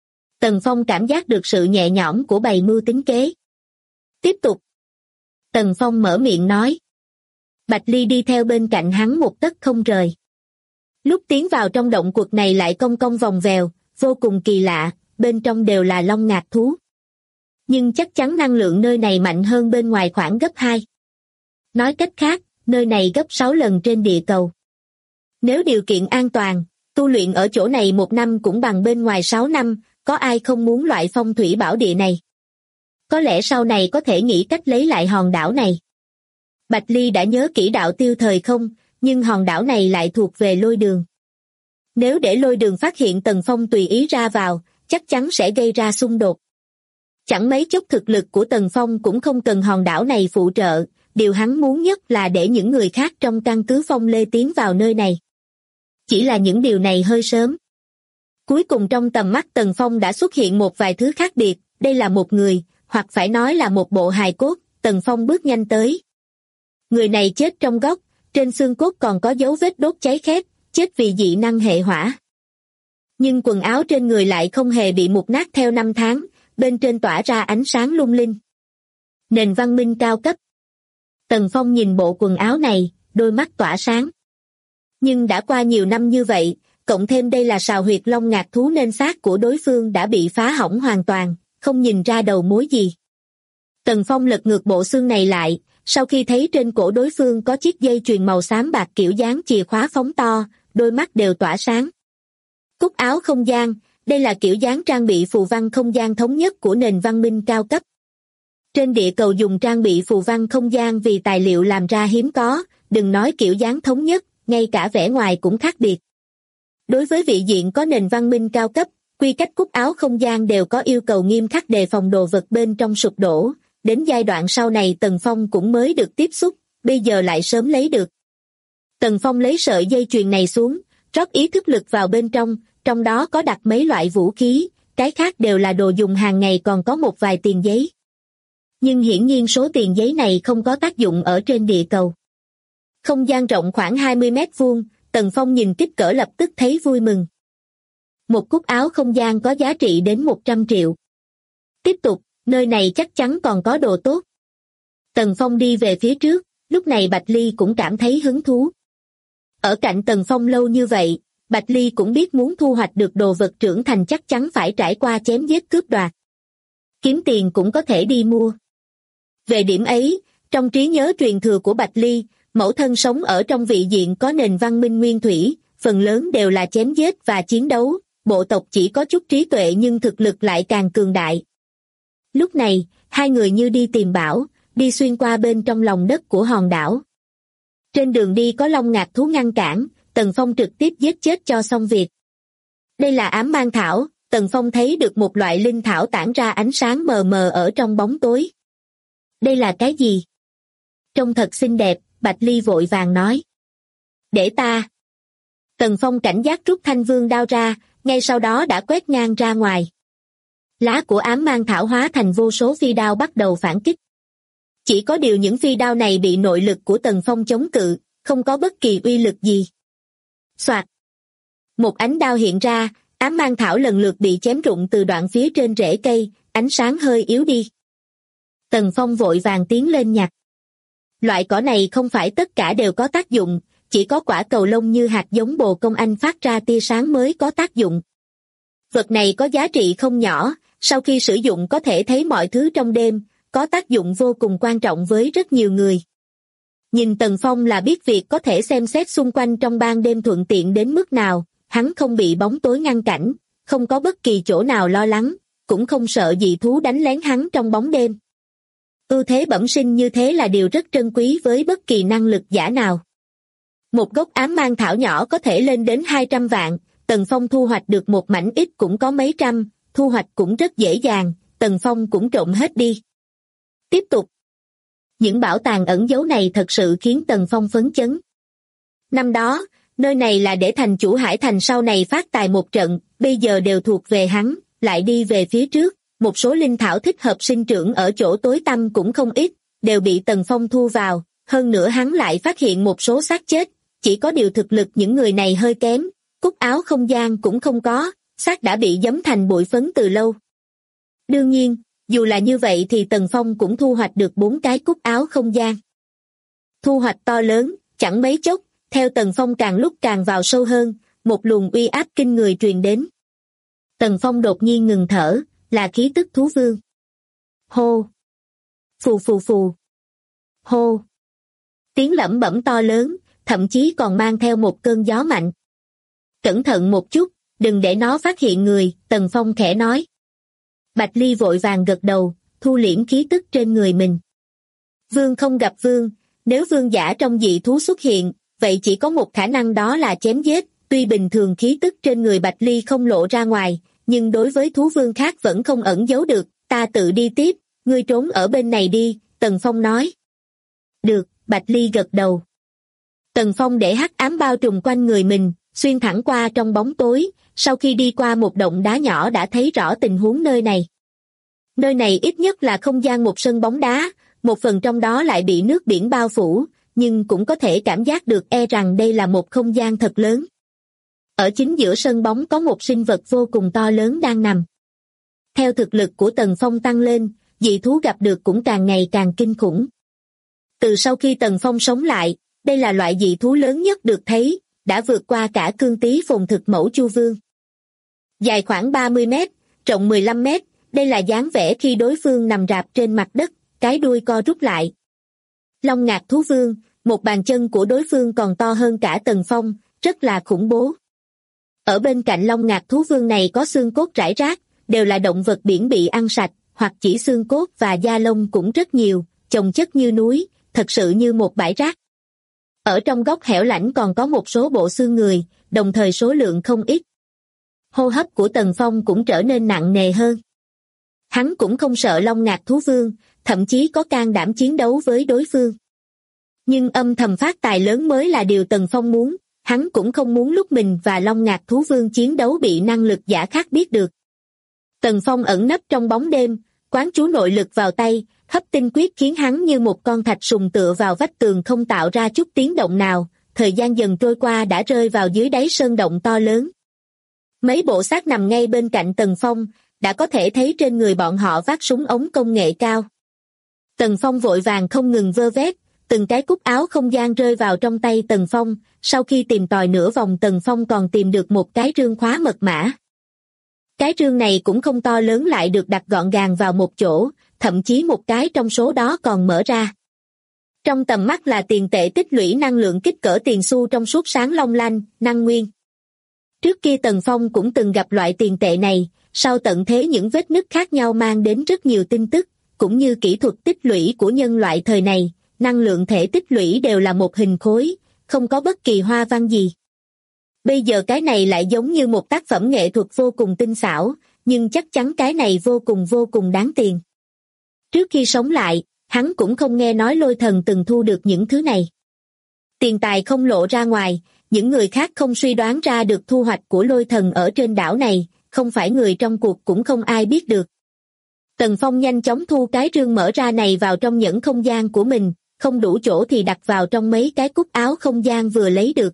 Tần Phong cảm giác được sự nhẹ nhõm của bày mưu tính kế. Tiếp tục. Tần Phong mở miệng nói. Bạch Ly đi theo bên cạnh hắn một tấc không rời. Lúc tiến vào trong động quật này lại cong cong vòng vèo, vô cùng kỳ lạ, bên trong đều là long ngạc thú. Nhưng chắc chắn năng lượng nơi này mạnh hơn bên ngoài khoảng gấp 2. Nói cách khác, nơi này gấp 6 lần trên địa cầu. Nếu điều kiện an toàn, tu luyện ở chỗ này 1 năm cũng bằng bên ngoài 6 năm, có ai không muốn loại phong thủy bảo địa này? Có lẽ sau này có thể nghĩ cách lấy lại hòn đảo này. Bạch Ly đã nhớ kỹ đạo tiêu thời không, nhưng hòn đảo này lại thuộc về Lôi Đường. Nếu để Lôi Đường phát hiện Tần Phong tùy ý ra vào, chắc chắn sẽ gây ra xung đột. Chẳng mấy chốc thực lực của Tần Phong cũng không cần hòn đảo này phụ trợ, điều hắn muốn nhất là để những người khác trong căn cứ Phong Lê tiến vào nơi này. Chỉ là những điều này hơi sớm. Cuối cùng trong tầm mắt Tần Phong đã xuất hiện một vài thứ khác biệt, đây là một người, hoặc phải nói là một bộ hài cốt. Tần Phong bước nhanh tới. Người này chết trong góc, trên xương cốt còn có dấu vết đốt cháy khét, chết vì dị năng hệ hỏa. Nhưng quần áo trên người lại không hề bị mục nát theo năm tháng, bên trên tỏa ra ánh sáng lung linh. Nền văn minh cao cấp. Tần Phong nhìn bộ quần áo này, đôi mắt tỏa sáng. Nhưng đã qua nhiều năm như vậy, cộng thêm đây là sào huyệt long ngạc thú nên xác của đối phương đã bị phá hỏng hoàn toàn, không nhìn ra đầu mối gì. Tần Phong lật ngược bộ xương này lại, sau khi thấy trên cổ đối phương có chiếc dây chuyền màu xám bạc kiểu dáng chìa khóa phóng to, đôi mắt đều tỏa sáng. Cúc áo không gian, đây là kiểu dáng trang bị phù văn không gian thống nhất của nền văn minh cao cấp. Trên địa cầu dùng trang bị phù văn không gian vì tài liệu làm ra hiếm có, đừng nói kiểu dáng thống nhất, ngay cả vẻ ngoài cũng khác biệt. Đối với vị diện có nền văn minh cao cấp, quy cách cúc áo không gian đều có yêu cầu nghiêm khắc đề phòng đồ vật bên trong sụp đổ, đến giai đoạn sau này Tần Phong cũng mới được tiếp xúc, bây giờ lại sớm lấy được. Tần Phong lấy sợi dây chuyền này xuống, rót ý thức lực vào bên trong đó có đặt mấy loại vũ khí, cái khác đều là đồ dùng hàng ngày còn có một vài tiền giấy. Nhưng hiển nhiên số tiền giấy này không có tác dụng ở trên địa cầu. Không gian rộng khoảng 20 mét vuông, Tần Phong nhìn kích cỡ lập tức thấy vui mừng. Một cúc áo không gian có giá trị đến 100 triệu. Tiếp tục, nơi này chắc chắn còn có đồ tốt. Tần Phong đi về phía trước, lúc này Bạch Ly cũng cảm thấy hứng thú. Ở cạnh Tần Phong lâu như vậy, Bạch Ly cũng biết muốn thu hoạch được đồ vật trưởng thành chắc chắn phải trải qua chém giết cướp đoạt. Kiếm tiền cũng có thể đi mua. Về điểm ấy, trong trí nhớ truyền thừa của Bạch Ly, mẫu thân sống ở trong vị diện có nền văn minh nguyên thủy, phần lớn đều là chém giết và chiến đấu, bộ tộc chỉ có chút trí tuệ nhưng thực lực lại càng cường đại. Lúc này, hai người như đi tìm bảo, đi xuyên qua bên trong lòng đất của hòn đảo. Trên đường đi có long ngạc thú ngăn cản, Tần Phong trực tiếp giết chết cho xong việc. Đây là ám mang thảo, Tần Phong thấy được một loại linh thảo tản ra ánh sáng mờ mờ ở trong bóng tối. Đây là cái gì? Trông thật xinh đẹp, Bạch Ly vội vàng nói. Để ta. Tần Phong cảnh giác rút thanh vương đao ra, ngay sau đó đã quét ngang ra ngoài. Lá của ám mang thảo hóa thành vô số phi đao bắt đầu phản kích. Chỉ có điều những phi đao này bị nội lực của Tần Phong chống cự, không có bất kỳ uy lực gì. Soạt. Một ánh đao hiện ra, ám mang thảo lần lượt bị chém rụng từ đoạn phía trên rễ cây, ánh sáng hơi yếu đi. Tần Phong vội vàng tiến lên nhặt. Loại cỏ này không phải tất cả đều có tác dụng, chỉ có quả cầu lông như hạt giống bồ công anh phát ra tia sáng mới có tác dụng. Vật này có giá trị không nhỏ, sau khi sử dụng có thể thấy mọi thứ trong đêm, có tác dụng vô cùng quan trọng với rất nhiều người. Nhìn Tần Phong là biết việc có thể xem xét xung quanh trong ban đêm thuận tiện đến mức nào, hắn không bị bóng tối ngăn cản, không có bất kỳ chỗ nào lo lắng, cũng không sợ dị thú đánh lén hắn trong bóng đêm. Ưu thế bẩm sinh như thế là điều rất trân quý với bất kỳ năng lực giả nào. Một gốc ám mang thảo nhỏ có thể lên đến 200 vạn, Tần Phong thu hoạch được một mảnh ít cũng có mấy trăm, thu hoạch cũng rất dễ dàng, Tần Phong cũng trộm hết đi. Tiếp tục. Những bảo tàng ẩn giấu này thật sự khiến Tần Phong phấn chấn. Năm đó, nơi này là để thành chủ Hải Thành sau này phát tài một trận, bây giờ đều thuộc về hắn, lại đi về phía trước, một số linh thảo thích hợp sinh trưởng ở chỗ tối tăm cũng không ít, đều bị Tần Phong thu vào, hơn nữa hắn lại phát hiện một số xác chết, chỉ có điều thực lực những người này hơi kém, cúc áo không gian cũng không có, xác đã bị giấm thành bụi phấn từ lâu. Đương nhiên, dù là như vậy thì Tần Phong cũng thu hoạch được 4 cái cúc áo không gian. Thu hoạch to lớn, chẳng mấy chốc, theo Tần Phong càng lúc càng vào sâu hơn, một luồng uy áp kinh người truyền đến. Tần Phong đột nhiên ngừng thở, là khí tức thú vương. Hô! Phù phù phù! Hô! Tiếng lẩm bẩm to lớn, thậm chí còn mang theo một cơn gió mạnh. Cẩn thận một chút, đừng để nó phát hiện người, Tần Phong khẽ nói. Bạch Ly vội vàng gật đầu, thu liễm khí tức trên người mình. Vương không gặp vương, nếu vương giả trong dị thú xuất hiện, vậy chỉ có một khả năng đó là chém giết, tuy bình thường khí tức trên người Bạch Ly không lộ ra ngoài, nhưng đối với thú vương khác vẫn không ẩn giấu được, ta tự đi tiếp, ngươi trốn ở bên này đi, Tần Phong nói. Được, Bạch Ly gật đầu. Tần Phong để hắc ám bao trùm quanh người mình, xuyên thẳng qua trong bóng tối, sau khi đi qua một động đá nhỏ đã thấy rõ tình huống nơi này. Nơi này ít nhất là không gian một sân bóng đá, một phần trong đó lại bị nước biển bao phủ, nhưng cũng có thể cảm giác được rằng đây là một không gian thật lớn. Ở chính giữa sân bóng có một sinh vật vô cùng to lớn đang nằm. Theo thực lực của Tần Phong tăng lên, dị thú gặp được cũng càng ngày càng kinh khủng. Từ sau khi Tần Phong sống lại, đây là loại dị thú lớn nhất được thấy, đã vượt qua cả cương tí phồn thực mẫu Chu Vương. Dài khoảng 30 mét, rộng 15 mét, đây là dáng vẻ khi đối phương nằm rạp trên mặt đất, cái đuôi co rút lại. Long ngạc thú vương, một bàn chân của đối phương còn to hơn cả Tần Phong, rất là khủng bố. Ở bên cạnh long ngạc thú vương này có xương cốt rải rác, đều là động vật biển bị ăn sạch, hoặc chỉ xương cốt và da lông cũng rất nhiều, chồng chất như núi, thật sự như một bãi rác. Ở trong góc hẻo lánh còn có một số bộ xương người, đồng thời số lượng không ít. Hô hấp của Tần Phong cũng trở nên nặng nề hơn. Hắn cũng không sợ long ngạc thú vương, thậm chí có can đảm chiến đấu với đối phương. Nhưng âm thầm phát tài lớn mới là điều Tần Phong muốn, hắn cũng không muốn lúc mình và long ngạc thú vương chiến đấu bị năng lực giả khác biết được. Tần Phong ẩn nấp trong bóng đêm, quán chú nội lực vào tay, hấp tinh quyết khiến hắn như một con thạch sùng tựa vào vách tường không tạo ra chút tiếng động nào, thời gian dần trôi qua đã rơi vào dưới đáy sơn động to lớn. Mấy bộ xác nằm ngay bên cạnh Tần Phong, đã có thể thấy trên người bọn họ vác súng ống công nghệ cao. Tần Phong vội vàng không ngừng vơ vét, từng cái cúc áo không gian rơi vào trong tay Tần Phong, sau khi tìm tòi nửa vòng Tần Phong còn tìm được một cái rương khóa mật mã. Cái rương này cũng không to lớn lại được đặt gọn gàng vào một chỗ, thậm chí một cái trong số đó còn mở ra. Trong tầm mắt là tiền tệ tích lũy năng lượng kích cỡ tiền xu trong suốt sáng long lanh, năng nguyên. Trước kia Tần Phong cũng từng gặp loại tiền tệ này, sau tận thế những vết nứt khác nhau mang đến rất nhiều tin tức, cũng như kỹ thuật tích lũy của nhân loại thời này, năng lượng thể tích lũy đều là một hình khối, không có bất kỳ hoa văn gì. Bây giờ cái này lại giống như một tác phẩm nghệ thuật vô cùng tinh xảo, nhưng chắc chắn cái này vô cùng đáng tiền. Trước khi sống lại, hắn cũng không nghe nói Lôi Thần từng thu được những thứ này. Tiền tài không lộ ra ngoài, những người khác không suy đoán ra được thu hoạch của Lôi Thần ở trên đảo này, không phải người trong cuộc cũng không ai biết được. Tần Phong nhanh chóng thu cái rương mở ra này vào trong nhẫn không gian của mình, không đủ chỗ thì đặt vào trong mấy cái cúc áo không gian vừa lấy được.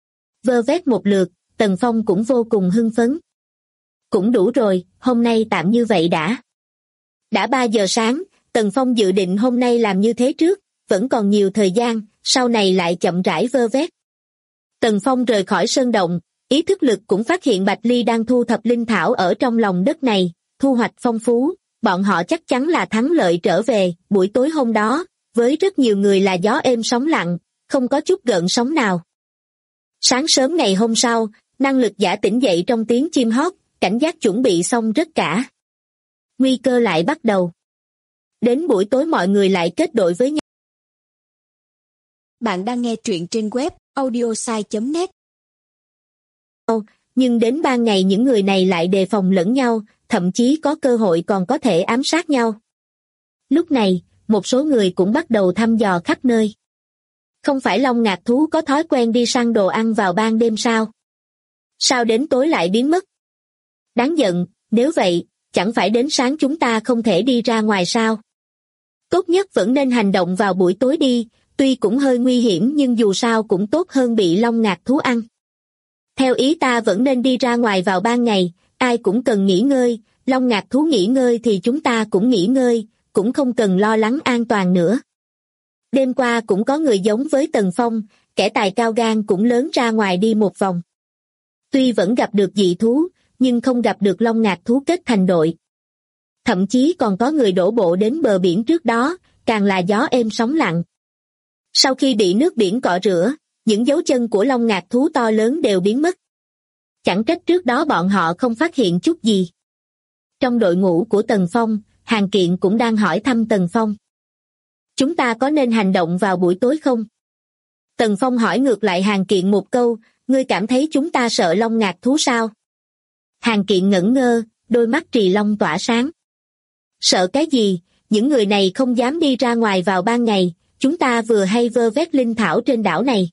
Vơ vét một lượt, Tần Phong cũng vô cùng hưng phấn. Cũng đủ rồi, hôm nay tạm như vậy đã. Đã 3 giờ sáng, Tần Phong dự định hôm nay làm như thế trước, vẫn còn nhiều thời gian, sau này lại chậm rãi vơ vét. Tần Phong rời khỏi sơn động, ý thức lực cũng phát hiện Bạch Ly đang thu thập linh thảo ở trong lòng đất này, thu hoạch phong phú, bọn họ chắc chắn là thắng lợi trở về. Buổi tối hôm đó, với rất nhiều người là gió êm sóng lặng, không có chút gợn sóng nào. Sáng sớm ngày hôm sau, năng lực giả tỉnh dậy trong tiếng chim hót, cảnh giác chuẩn bị xong tất cả. Nguy cơ lại bắt đầu. Đến buổi tối mọi người lại kết đội với nhau. Bạn đang nghe truyện trên web audiosai.net. Nhưng đến ban ngày những người này lại đề phòng lẫn nhau, thậm chí có cơ hội còn có thể ám sát nhau. Lúc này, một số người cũng bắt đầu thăm dò khắp nơi. Không phải long ngạc thú có thói quen đi săn đồ ăn vào ban đêm sao? Sao đến tối lại biến mất? Đáng giận, nếu vậy, chẳng phải đến sáng chúng ta không thể đi ra ngoài sao? Tốt nhất vẫn nên hành động vào buổi tối đi, tuy cũng hơi nguy hiểm nhưng dù sao cũng tốt hơn bị long ngạc thú ăn. Theo ý ta vẫn nên đi ra ngoài vào ban ngày, ai cũng cần nghỉ ngơi, long ngạc thú nghỉ ngơi thì chúng ta cũng nghỉ ngơi, cũng không cần lo lắng an toàn nữa. Đêm qua cũng có người giống với Tần Phong, kẻ tài cao gan cũng lớn ra ngoài đi một vòng. Tuy vẫn gặp được dị thú, nhưng không gặp được long ngạc thú kết thành đội. Thậm chí còn có người đổ bộ đến bờ biển trước đó, càng là gió êm sóng lặng. Sau khi bị nước biển cọ rửa, những dấu chân của long ngạc thú to lớn đều biến mất. Chẳng trách trước đó bọn họ không phát hiện chút gì. Trong đội ngũ của Tần Phong, Hàn Kiện cũng đang hỏi thăm Tần Phong. Chúng ta có nên hành động vào buổi tối không? Tần Phong hỏi ngược lại Hàn Kiện một câu, ngươi cảm thấy chúng ta sợ long ngạc thú sao? Hàn Kiện ngẩn ngơ, đôi mắt trì long tỏa sáng. Sợ cái gì, những người này không dám đi ra ngoài vào ban ngày, chúng ta vừa hay vơ vét linh thảo trên đảo này.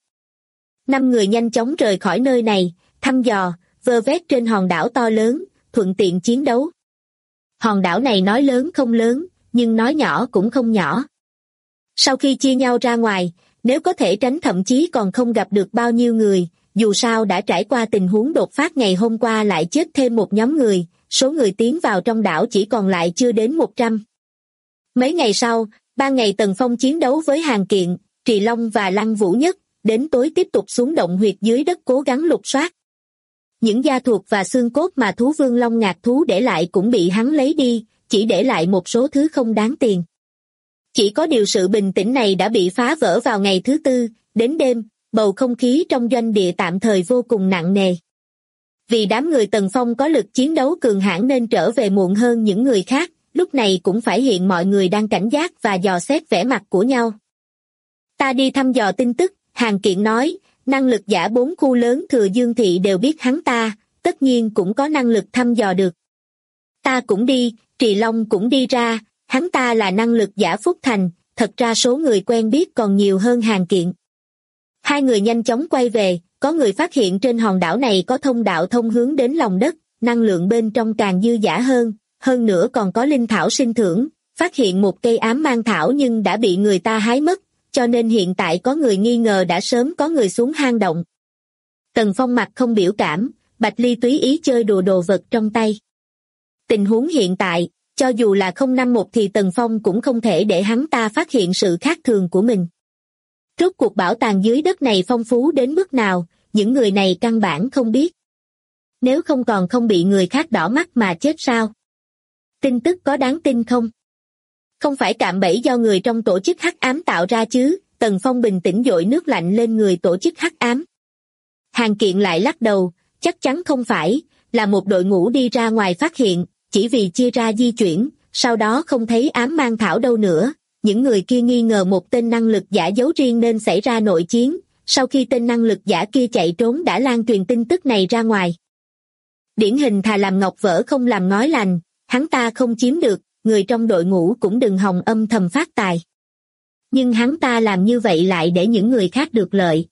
5 người nhanh chóng rời khỏi nơi này, thăm dò, vơ vét trên hòn đảo to lớn, thuận tiện chiến đấu. Hòn đảo này nói lớn không lớn, nhưng nói nhỏ cũng không nhỏ. Sau khi chia nhau ra ngoài, nếu có thể tránh thậm chí còn không gặp được bao nhiêu người, dù sao đã trải qua tình huống đột phát ngày hôm qua lại chết thêm một nhóm người, số người tiến vào trong đảo chỉ còn lại chưa đến 100. Mấy ngày sau, ban ngày Tần Phong chiến đấu với Hàn Kiện, Trì Long và Lăng Vũ Nhất, đến tối tiếp tục xuống động huyệt dưới đất cố gắng lục soát. Những da thuộc và xương cốt mà thú vương long ngạc thú để lại cũng bị hắn lấy đi, chỉ để lại một số thứ không đáng tiền. Chỉ có điều sự bình tĩnh này đã bị phá vỡ vào ngày thứ tư, đến đêm, bầu không khí trong doanh địa tạm thời vô cùng nặng nề. Vì đám người Tần Phong có lực chiến đấu cường hãn nên trở về muộn hơn những người khác, lúc này cũng phải hiện mọi người đang cảnh giác và dò xét vẻ mặt của nhau. Ta đi thăm dò tin tức, Hàn Kiện nói, năng lực giả 4 khu lớn Thừa Dương Thị đều biết hắn ta, tất nhiên cũng có năng lực thăm dò được. Ta cũng đi, Trì Long cũng đi ra, hắn ta là năng lực giả Phúc Thành, thật ra số người quen biết còn nhiều hơn Hàn Kiện. Hai người nhanh chóng quay về, có người phát hiện trên hòn đảo này có thông đạo thông hướng đến lòng đất, năng lượng bên trong càng dư dả hơn nữa còn có linh thảo sinh thưởng, phát hiện một cây ám mang thảo nhưng đã bị người ta hái mất, cho nên hiện tại có người nghi ngờ đã sớm có người xuống hang động. Tần Phong mặt không biểu cảm, Bạch Ly tùy ý chơi đùa đồ vật trong tay. Tình huống hiện tại, cho dù là 051 thì Tần Phong cũng không thể để hắn ta phát hiện sự khác thường của mình. Rốt cuộc bảo tàng dưới đất này phong phú đến mức nào, những người này căn bản không biết. Nếu không còn không bị người khác đỏ mắt mà chết sao? Tin tức có đáng tin không? Không phải cạm bẫy do người trong tổ chức hắc ám tạo ra chứ? Tần Phong bình tĩnh dội nước lạnh lên người tổ chức hắc ám. Hàn Kiện lại lắc đầu, chắc chắn không phải, là một đội ngũ đi ra ngoài phát hiện, chỉ vì chia ra di chuyển, sau đó không thấy ám mang thảo đâu nữa. Những người kia nghi ngờ một tên năng lực giả giấu riêng nên xảy ra nội chiến, sau khi tên năng lực giả kia chạy trốn đã lan truyền tin tức này ra ngoài. Điển hình thà làm ngọc vỡ không làm ngói lành, hắn ta không chiếm được, người trong đội ngũ cũng đừng hòng âm thầm phát tài. Nhưng hắn ta làm như vậy lại để những người khác được lợi.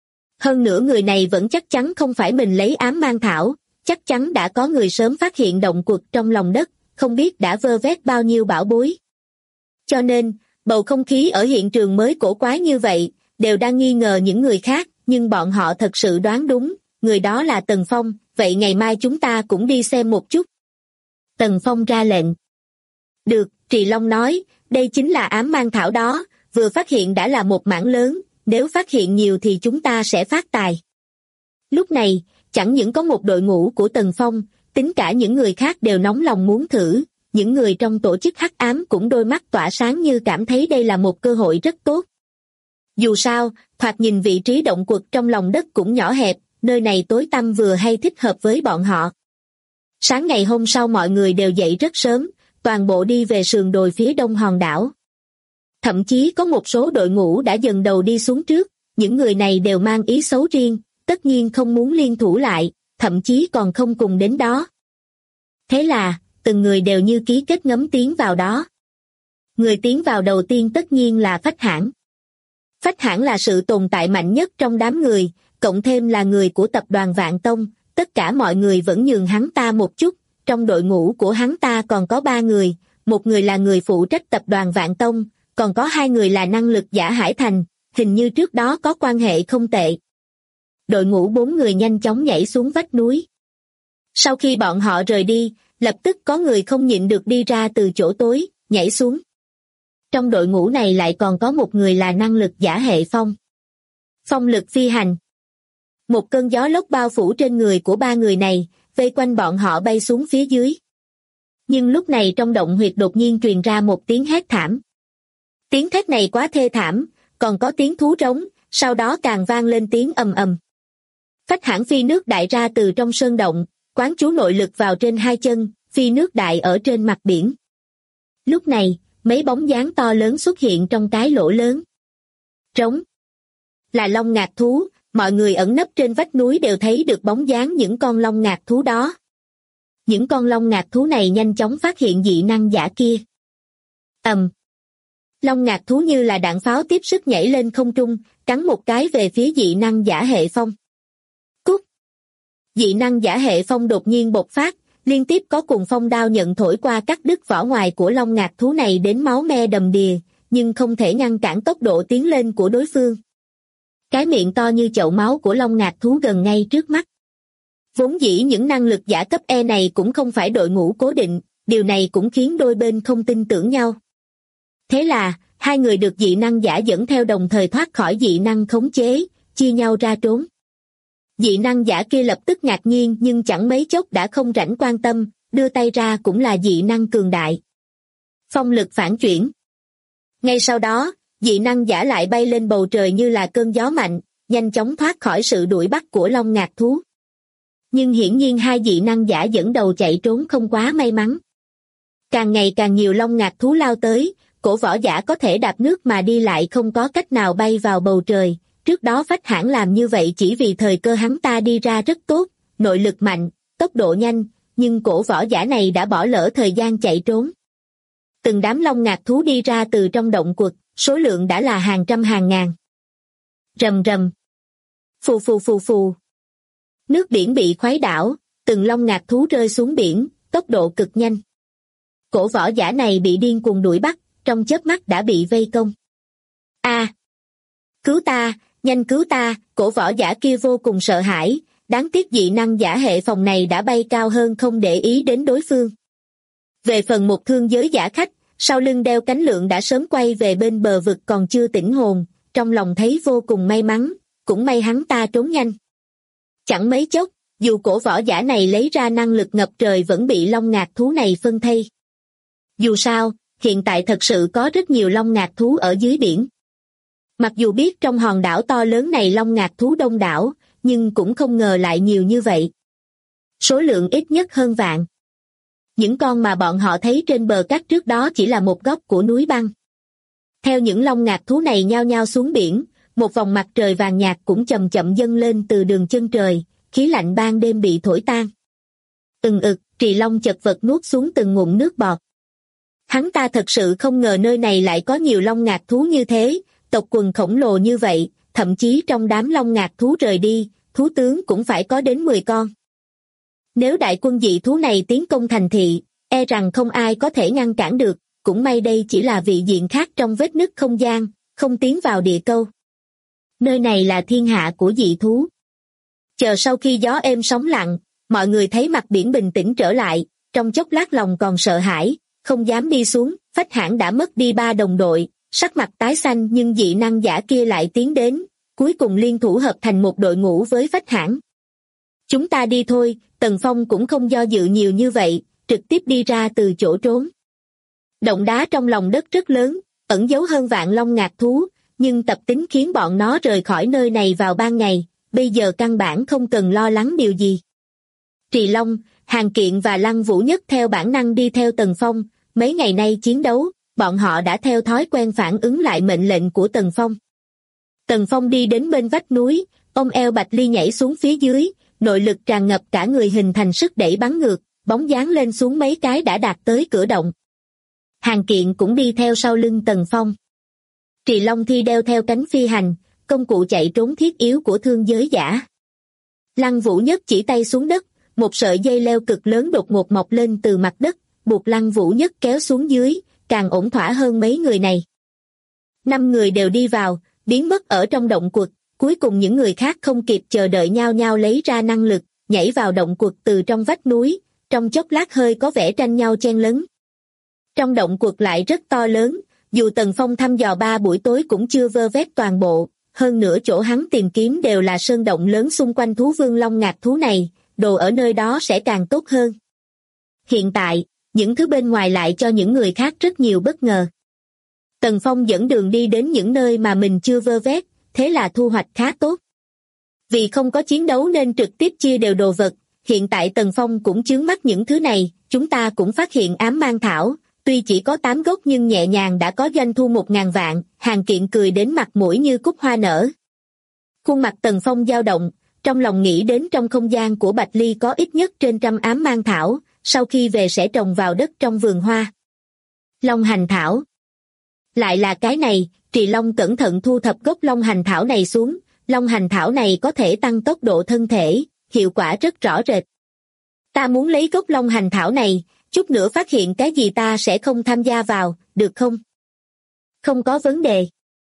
Hơn nữa người này vẫn chắc chắn không phải mình lấy ám mang thảo, chắc chắn đã có người sớm phát hiện động quật trong lòng đất, không biết đã vơ vét bao nhiêu bảo bối. Cho nên, bầu không khí ở hiện trường mới cổ quái như vậy, đều đang nghi ngờ những người khác, nhưng bọn họ thật sự đoán đúng, người đó là Tần Phong, vậy ngày mai chúng ta cũng đi xem một chút. Tần Phong ra lệnh. Được, Trì Long nói, đây chính là ám mang thảo đó, vừa phát hiện đã là một mảng lớn, nếu phát hiện nhiều thì chúng ta sẽ phát tài. Lúc này, chẳng những có một đội ngũ của Tần Phong, tính cả những người khác đều nóng lòng muốn thử, những người trong tổ chức hắc ám cũng đôi mắt tỏa sáng như cảm thấy đây là một cơ hội rất tốt. Dù sao, thoạt nhìn vị trí động quật trong lòng đất cũng nhỏ hẹp, nơi này tối tăm vừa hay thích hợp với bọn họ. Sáng ngày hôm sau mọi người đều dậy rất sớm, toàn bộ đi về sườn đồi phía đông hòn đảo. Thậm chí có một số đội ngũ đã dần đầu đi xuống trước, những người này đều mang ý xấu riêng, tất nhiên không muốn liên thủ lại, thậm chí còn không cùng đến đó. Thế là, từng người đều như ký kết ngấm tiến vào đó. Người tiến vào đầu tiên tất nhiên là Phách Hãn. Phách Hãn là sự tồn tại mạnh nhất trong đám người, cộng thêm là người của tập đoàn Vạn Tông, tất cả mọi người vẫn nhường hắn ta một chút, trong đội ngũ của hắn ta còn có 3 người, một người là người phụ trách tập đoàn Vạn Tông, còn có 2 người là năng lực giả Hải Thành, hình như trước đó có quan hệ không tệ. Đội ngũ 4 người nhanh chóng nhảy xuống vách núi. Sau khi bọn họ rời đi, lập tức có người không nhịn được đi ra từ chỗ tối, nhảy xuống. Trong đội ngũ này lại còn có một người là năng lực giả hệ phong. Phong lực phi hành. Một cơn gió lốc bao phủ trên người của 3 người này, vây quanh bọn họ bay xuống phía dưới. Nhưng lúc này trong động huyệt đột nhiên truyền ra một tiếng hét thảm. Tiếng thét này quá thê thảm, còn có tiếng thú rống, sau đó càng vang lên tiếng ầm ầm. Phách hãn phi nước đại ra từ trong sơn động, quán chú nội lực vào trên 2 chân, phi nước đại ở trên mặt biển. Lúc này, mấy bóng dáng to lớn xuất hiện trong cái lỗ lớn. Trống. Là long ngạc thú, mọi người ẩn nấp trên vách núi đều thấy được bóng dáng những con long ngạc thú đó. Những con long ngạc thú này nhanh chóng phát hiện dị năng giả kia. Long ngạc thú như là đạn pháo tiếp sức nhảy lên không trung, cắn một cái về phía dị năng giả hệ phong. Cút! Dị năng giả hệ phong đột nhiên bộc phát, liên tiếp có cùng phong đao nhận thổi qua cắt đứt vỏ ngoài của long ngạc thú này đến máu me đầm đìa, nhưng không thể ngăn cản tốc độ tiến lên của đối phương. Cái miệng to như chậu máu của long ngạc thú gần ngay trước mắt. Vốn dĩ những năng lực giả cấp E này cũng không phải đội ngũ cố định, điều này cũng khiến đôi bên không tin tưởng nhau. Thế là, 2 người được dị năng giả dẫn theo đồng thời thoát khỏi dị năng khống chế, chia nhau ra trốn. Dị năng giả kia lập tức ngạc nhiên nhưng chẳng mấy chốc đã không rảnh quan tâm, đưa tay ra cũng là dị năng cường đại. Phong lực phản chuyển. Ngay sau đó, dị năng giả lại bay lên bầu trời như là cơn gió mạnh, nhanh chóng thoát khỏi sự đuổi bắt của long ngạc thú. Nhưng hiển nhiên 2 dị năng giả dẫn đầu chạy trốn không quá may mắn. Càng ngày càng nhiều long ngạc thú lao tới, cổ võ giả có thể đạp nước mà đi lại không có cách nào bay vào bầu trời. Trước đó Phách Hãn làm như vậy chỉ vì thời cơ hắn ta đi ra rất tốt, nội lực mạnh, tốc độ nhanh, nhưng cổ võ giả này đã bỏ lỡ thời gian chạy trốn. Từng đám long ngạc thú đi ra từ trong động quật, số lượng đã là hàng trăm hàng ngàn. Rầm rầm. Phù phù phù phù. Nước biển bị khuấy đảo, từng long ngạc thú rơi xuống biển, tốc độ cực nhanh. Cổ võ giả này bị điên cuồng đuổi bắt, trong chớp mắt đã bị vây công. Cứu ta, nhanh cứu ta, cổ võ giả kia vô cùng sợ hãi, đáng tiếc dị năng giả hệ phòng này đã bay cao hơn không để ý đến đối phương. Về phần một thương giới giả khách, sau lưng đeo cánh lượng đã sớm quay về bên bờ vực còn chưa tỉnh hồn, trong lòng thấy vô cùng may mắn, cũng may hắn ta trốn nhanh. Chẳng mấy chốc, dù cổ võ giả này lấy ra năng lực ngập trời vẫn bị long ngạc thú này phân thây. Dù sao, hiện tại thật sự có rất nhiều long ngạc thú ở dưới biển. Mặc dù biết trong hòn đảo to lớn này long ngạc thú đông đảo, nhưng cũng không ngờ lại nhiều như vậy. Số lượng ít nhất hơn vạn. Những con mà bọn họ thấy trên bờ cát trước đó chỉ là một góc của núi băng. Theo những long ngạc thú này nhao nhao xuống biển, một vòng mặt trời vàng nhạt cũng chậm chậm dâng lên từ đường chân trời, khí lạnh ban đêm bị thổi tan. Trì Long chật vật nuốt xuống từng ngụm nước bọt. Hắn ta thật sự không ngờ nơi này lại có nhiều long ngạc thú như thế, tộc quần khổng lồ như vậy, thậm chí trong đám long ngạc thú rời đi, thú tướng cũng phải có đến 10 con. Nếu đại quân dị thú này tiến công thành thị, e rằng không ai có thể ngăn cản được, cũng may đây chỉ là vị diện khác trong vết nứt không gian, không tiến vào địa câu. Nơi này là thiên hạ của dị thú. Chờ sau khi gió êm sóng lặng, mọi người thấy mặt biển bình tĩnh trở lại, trong chốc lát lòng còn sợ hãi, không dám đi xuống. Phách Hãn đã mất đi 3 đồng đội, sắc mặt tái xanh nhưng dị năng giả kia lại tiến đến, cuối cùng liên thủ hợp thành một đội ngũ với Phách Hãn. Chúng ta đi thôi, Tần Phong cũng không do dự nhiều như vậy, trực tiếp đi ra từ chỗ trốn. Động đá trong lòng đất rất lớn, ẩn giấu hơn vạn long ngạc thú, nhưng tập tính khiến bọn nó rời khỏi nơi này vào ban ngày, bây giờ căn bản không cần lo lắng điều gì. Trì Long, Hàn Kiện và Lăng Vũ Nhất theo bản năng đi theo Tần Phong, mấy ngày nay chiến đấu, bọn họ đã theo thói quen phản ứng lại mệnh lệnh của Tần Phong. Tần Phong đi đến bên vách núi, ôm eo Bạch Ly nhảy xuống phía dưới, nội lực tràn ngập cả người hình thành sức đẩy bắn ngược, bóng dáng lên xuống mấy cái đã đạt tới cửa động. Hàn Kiện cũng đi theo sau lưng Tần Phong. Trì Long Thi đeo theo cánh phi hành, công cụ chạy trốn thiết yếu của thương giới giả. Lăng Vũ Nhất chỉ tay xuống đất, một sợi dây leo cực lớn đột ngột mọc lên từ mặt đất, buộc Lăng Vũ Nhất kéo xuống dưới, càng ổn thỏa hơn mấy người này. 5 người đều đi vào, biến mất ở trong động quật, cuối cùng những người khác không kịp chờ đợi nhao nhao lấy ra năng lực, nhảy vào động quật từ trong vách núi, trong chốc lát hơi có vẻ tranh nhau chen lấn. Trong động quật lại rất to lớn, dù Tần Phong thăm dò 3 buổi tối cũng chưa vơ vét toàn bộ, hơn nữa chỗ hắn tìm kiếm đều là sơn động lớn xung quanh thú vương long ngạc thú này, đồ ở nơi đó sẽ càng tốt hơn. Hiện tại, những thứ bên ngoài lại cho những người khác rất nhiều bất ngờ. Tần Phong dẫn đường đi đến những nơi mà mình chưa vơ vét, thế là thu hoạch khá tốt. Vì không có chiến đấu nên trực tiếp chia đều đồ vật, hiện tại Tần Phong cũng chướng mắt những thứ này, chúng ta cũng phát hiện ám mang thảo, tuy chỉ có 8 gốc nhưng nhẹ nhàng đã có doanh thu 1.000 vạn, Hàn Kiện cười đến mặt mũi như cúc hoa nở. Khuôn mặt Tần Phong dao động, trong lòng nghĩ đến trong không gian của Bạch Ly có ít nhất trên 100 ám mang thảo, sau khi về sẽ trồng vào đất trong vườn hoa. Long hành thảo. Lại là cái này, Trì Long cẩn thận thu thập gốc long hành thảo này xuống, long hành thảo này có thể tăng tốc độ thân thể, hiệu quả rất rõ rệt. Ta muốn lấy gốc long hành thảo này, chút nữa phát hiện cái gì ta sẽ không tham gia vào, được không? Không có vấn đề.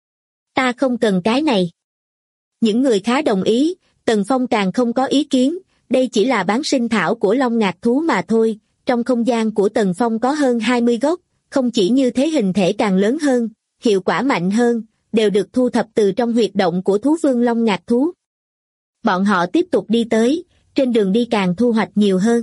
Ta không cần cái này. Những người khá đồng ý, Tần Phong càng không có ý kiến, đây chỉ là bán sinh thảo của long ngạc thú mà thôi, trong không gian của Tần Phong có hơn 20 gốc, không chỉ như thế hình thể càng lớn hơn, hiệu quả mạnh hơn, đều được thu thập từ trong huyệt động của thú vương long ngạc thú. Bọn họ tiếp tục đi tới, trên đường đi càng thu hoạch nhiều hơn.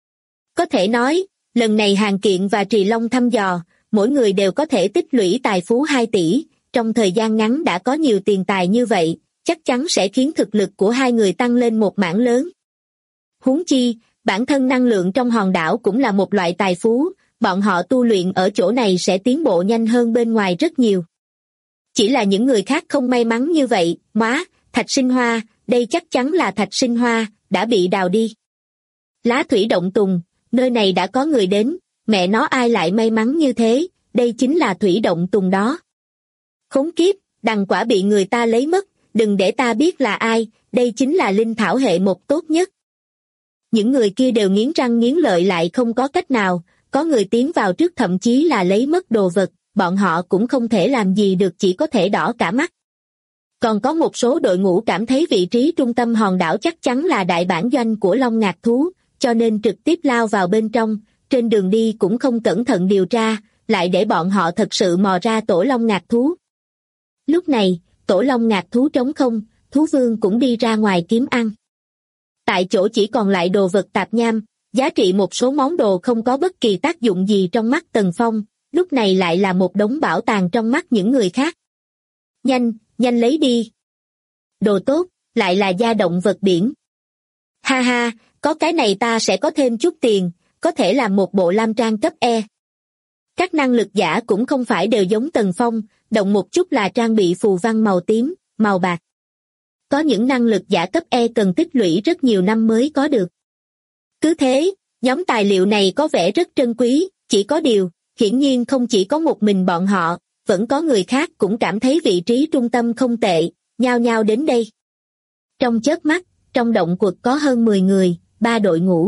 Có thể nói, lần này Hàn Kiện và Trì Long thăm dò, mỗi người đều có thể tích lũy tài phú 2 tỷ, trong thời gian ngắn đã có nhiều tiền tài như vậy, chắc chắn sẽ khiến thực lực của hai người tăng lên một mảng lớn. Huống chi, bản thân năng lượng trong hòn đảo cũng là một loại tài phú, bọn họ tu luyện ở chỗ này sẽ tiến bộ nhanh hơn bên ngoài rất nhiều. Chỉ là những người khác không may mắn như vậy, thạch sinh hoa, đây chắc chắn là thạch sinh hoa, đã bị đào đi. Lá thủy động tùng, nơi này đã có người đến, mẹ nó ai lại may mắn như thế, đây chính là thủy động tùng đó. Khốn kiếp, đằng quả bị người ta lấy mất, đừng để ta biết là ai, đây chính là linh thảo hệ một tốt nhất. Những người kia đều nghiến răng nghiến lợi lại không có cách nào, có người tiến vào trước thậm chí là lấy mất đồ vật, bọn họ cũng không thể làm gì được, chỉ có thể đỏ cả mắt. Còn có một số đội ngũ cảm thấy vị trí trung tâm hòn đảo chắc chắn là đại bản doanh của long ngạc thú, cho nên trực tiếp lao vào bên trong, trên đường đi cũng không cẩn thận điều tra, lại để bọn họ thật sự mò ra tổ long ngạc thú. Lúc này, tổ long ngạc thú trống không, thú vương cũng đi ra ngoài kiếm ăn. Tại chỗ chỉ còn lại đồ vật tạp nham, giá trị một số món đồ không có bất kỳ tác dụng gì trong mắt Tần Phong, lúc này lại là một đống bảo tàng trong mắt những người khác. Nhanh, nhanh lấy đi. Đồ tốt, lại là da động vật biển. Ha ha, có cái này ta sẽ có thêm chút tiền, có thể làm một bộ lam trang cấp E. Các năng lực giả cũng không phải đều giống Tần Phong, động một chút là trang bị phù văn màu tím, màu bạc. Có những năng lực giả cấp E cần tích lũy rất nhiều năm mới có được. Cứ thế, nhóm tài liệu này có vẻ rất trân quý, chỉ có điều, hiển nhiên không chỉ có một mình bọn họ, vẫn có người khác cũng cảm thấy vị trí trung tâm không tệ, nhao nhao đến đây. Trong chớp mắt, trong động quật có hơn 10 người, 3 đội ngũ.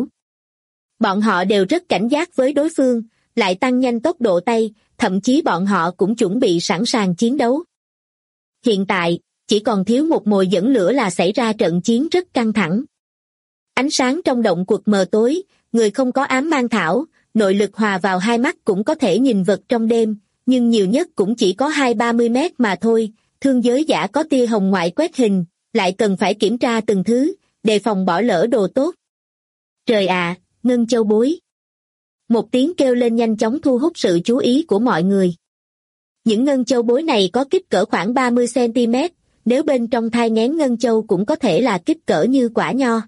Bọn họ đều rất cảnh giác với đối phương, lại tăng nhanh tốc độ tay, thậm chí bọn họ cũng chuẩn bị sẵn sàng chiến đấu. Hiện tại, chỉ còn thiếu một mồi dẫn lửa là xảy ra trận chiến rất căng thẳng. Ánh sáng trong động quật mờ tối, người không có ám mang thảo, nội lực hòa vào hai mắt cũng có thể nhìn vật trong đêm, nhưng nhiều nhất cũng chỉ có 20-30 mét mà thôi, thương giới giả có tia hồng ngoại quét hình, lại cần phải kiểm tra từng thứ, đề phòng bỏ lỡ đồ tốt. Trời ạ, ngân châu bối. Một tiếng kêu lên nhanh chóng thu hút sự chú ý của mọi người. Những ngân châu bối này có kích cỡ khoảng 30 cm, nếu bên trong thai nghén ngân châu cũng có thể là kích cỡ như quả nho.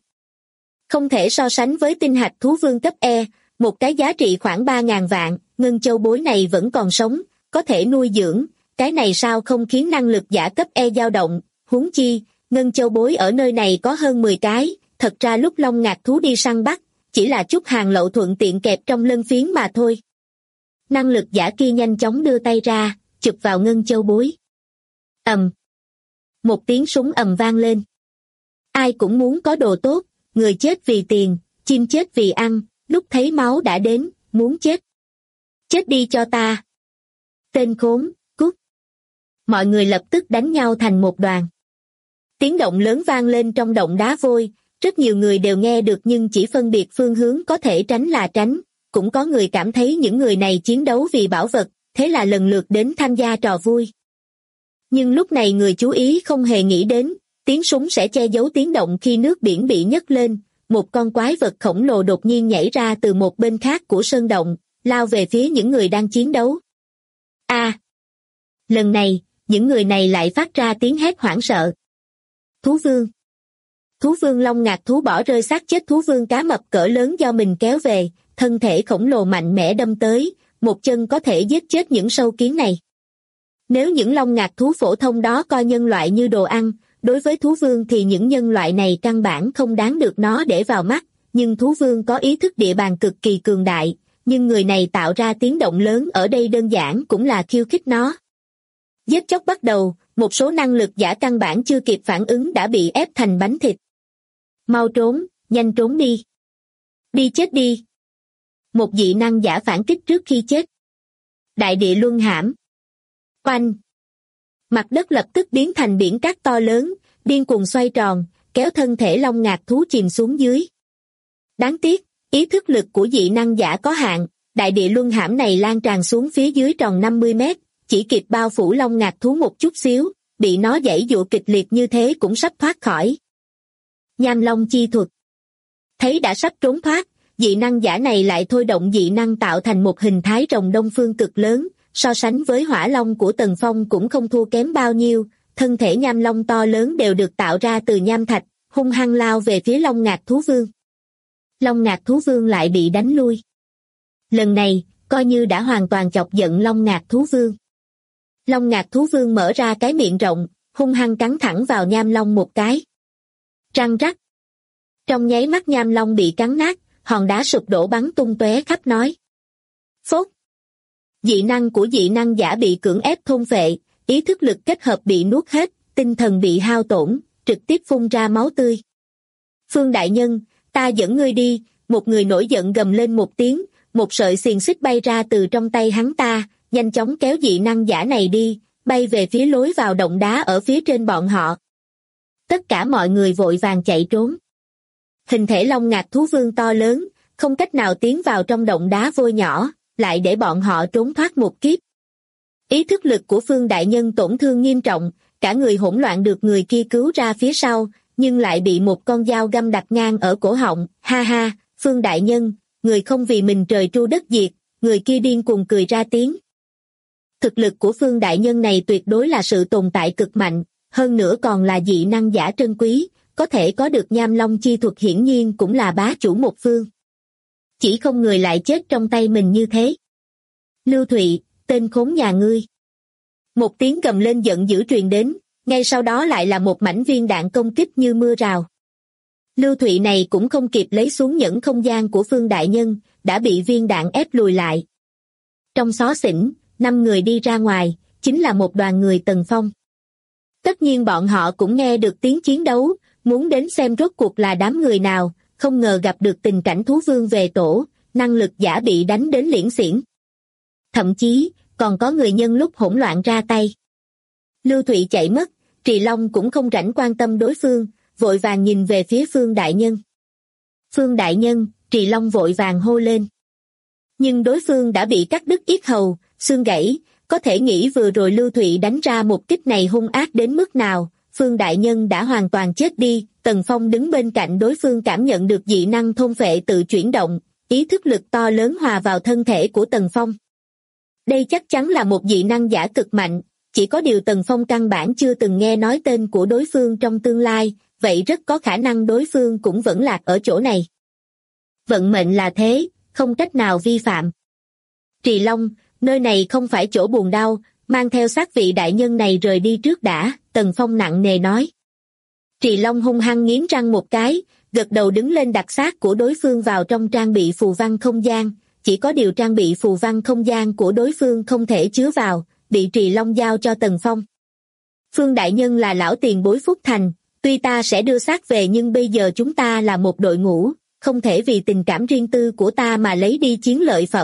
Không thể so sánh với tinh hạch thú vương cấp E, một cái giá trị khoảng 3.000 vạn, ngân châu bối này vẫn còn sống, có thể nuôi dưỡng, cái này sao không khiến năng lực giả cấp E dao động, huống chi, ngân châu bối ở nơi này có hơn 10 cái, thật ra lúc long ngạc thú đi săn bắt, chỉ là chút hàng lậu thuận tiện kẹp trong lân phiến mà thôi. Năng lực giả kia nhanh chóng đưa tay ra, chụp vào ngân châu bối. Ầm. Một tiếng súng ầm vang lên. Ai cũng muốn có đồ tốt, người chết vì tiền, chim chết vì ăn, lúc thấy máu đã đến, muốn chết. Chết đi cho ta. Tên khốn, cút. Mọi người lập tức đánh nhau thành một đoàn. Tiếng động lớn vang lên trong động đá vôi, rất nhiều người đều nghe được nhưng chỉ phân biệt phương hướng có thể tránh là tránh, cũng có người cảm thấy những người này chiến đấu vì bảo vật, thế là lần lượt đến tham gia trò vui. Nhưng lúc này người chú ý không hề nghĩ đến, tiếng súng sẽ che giấu tiếng động khi nước biển bị nhấc lên, một con quái vật khổng lồ đột nhiên nhảy ra từ một bên khác của sơn động, lao về phía những người đang chiến đấu. Lần này, những người này lại phát ra tiếng hét hoảng sợ. Thú vương. Thú vương long ngạc thú bỏ rơi xác chết thú vương cá mập cỡ lớn do mình kéo về, thân thể khổng lồ mạnh mẽ đâm tới, một chân có thể giết chết những sâu kiến này. Nếu những long ngạc thú phổ thông đó coi nhân loại như đồ ăn, đối với thú vương thì những nhân loại này căn bản không đáng được nó để vào mắt, nhưng thú vương có ý thức địa bàn cực kỳ cường đại, nhưng người này tạo ra tiếng động lớn ở đây đơn giản cũng là khiêu khích nó. Giết chóc bắt đầu, một số năng lực giả căn bản chưa kịp phản ứng đã bị ép thành bánh thịt. Mau trốn, nhanh trốn đi. Đi chết đi. Một dị năng giả phản kích trước khi chết. Đại địa luân hãm. Oanh. Mặt đất lập tức biến thành biển cát to lớn, điên cuồng xoay tròn, kéo thân thể long ngạc thú chìm xuống dưới. Đáng tiếc, ý thức lực của dị năng giả có hạn, đại địa luân hãm này lan tràn xuống phía dưới tròn 50 mét, chỉ kịp bao phủ long ngạc thú một chút xíu, bị nó giãy giụa kịch liệt như thế cũng sắp thoát khỏi. Nham long chi thuật. Thấy đã sắp trốn thoát, dị năng giả này lại thôi động dị năng tạo thành một hình thái rồng đông phương cực lớn, so sánh với hỏa long của Tần Phong cũng không thua kém bao nhiêu, thân thể nham long to lớn đều được tạo ra từ nham thạch, hung hăng lao về phía long ngạc thú vương. Long ngạc thú vương lại bị đánh lui. Lần này, coi như đã hoàn toàn chọc giận long ngạc thú vương. Long ngạc thú vương mở ra cái miệng rộng, hung hăng cắn thẳng vào nham long một cái. Răng rắc. Trong nháy mắt nham long bị cắn nát, hòn đá sụp đổ bắn tung tóe khắp nói. Phốt. Dị năng của dị năng giả bị cưỡng ép thôn phệ, ý thức lực kết hợp bị nuốt hết, tinh thần bị hao tổn, trực tiếp phun ra máu tươi. Phương đại nhân, ta dẫn ngươi đi, một người nổi giận gầm lên một tiếng, một sợi xiềng xích bay ra từ trong tay hắn ta, nhanh chóng kéo dị năng giả này đi, bay về phía lối vào động đá ở phía trên bọn họ. Tất cả mọi người vội vàng chạy trốn. Hình thể long ngạc thú vương to lớn, không cách nào tiến vào trong động đá vôi nhỏ, lại để bọn họ trốn thoát một kiếp. Ý thức lực của Phương đại nhân tổn thương nghiêm trọng, cả người hỗn loạn được người kia cứu ra phía sau, nhưng lại bị một con dao găm đặt ngang ở cổ họng. Ha ha, Phương đại nhân, người không vì mình trời tru đất diệt, người kia điên cuồng cười ra tiếng. Thực lực của Phương đại nhân này tuyệt đối là sự tồn tại cực mạnh, hơn nữa còn là dị năng giả trân quý, có thể có được nham long chi thuật hiển nhiên cũng là bá chủ một phương. Chỉ không người lại chết trong tay mình như thế. Lưu Thụy, tên khốn nhà ngươi. Một tiếng gầm lên giận dữ truyền đến, ngay sau đó lại là một mảnh viên đạn công kích như mưa rào. Lưu Thụy này cũng không kịp lấy xuống nhẫn không gian của Phương đại nhân, đã bị viên đạn ép lùi lại. Trong xó xỉnh, 5 người đi ra ngoài, chính là một đoàn người Tần Phong. Tất nhiên bọn họ cũng nghe được tiếng chiến đấu, muốn đến xem rốt cuộc là đám người nào, không ngờ gặp được tình cảnh thú vương về tổ, năng lực giả bị đánh đến liễn xiển. Thậm chí, còn có người nhân lúc hỗn loạn ra tay. Lưu Thụy chạy mất, Trì Long cũng không rảnh quan tâm đối phương, vội vàng nhìn về phía Phương đại nhân. Phương đại nhân, Trì Long vội vàng hô lên. Nhưng đối phương đã bị cắt đứt yết hầu, xương gãy, có thể nghĩ vừa rồi Lưu Thụy đánh ra một kích này hung ác đến mức nào, Phương đại nhân đã hoàn toàn chết đi. Tần Phong đứng bên cạnh đối phương cảm nhận được dị năng thôn phệ tự chuyển động, ý thức lực to lớn hòa vào thân thể của Tần Phong. Đây chắc chắn là một dị năng giả cực mạnh, chỉ có điều Tần Phong căn bản chưa từng nghe nói tên của đối phương trong tương lai, vậy rất có khả năng đối phương cũng vẫn lạc ở chỗ này. Vận mệnh là thế, không cách nào vi phạm. Trì Long, nơi này không phải chỗ buồn đau, mang theo xác vị đại nhân này rời đi trước đã, Tần Phong nặng nề nói. Trì Long hung hăng nghiến răng một cái, gật đầu đứng lên đặt xác của đối phương vào trong trang bị phù văn không gian, chỉ có điều trang bị phù văn không gian của đối phương không thể chứa vào, bị Trì Long giao cho Tần Phong. Phương đại nhân là lão tiền bối Phúc Thành, tuy ta sẽ đưa xác về nhưng bây giờ chúng ta là một đội ngũ, không thể vì tình cảm riêng tư của ta mà lấy đi chiến lợi phẩm,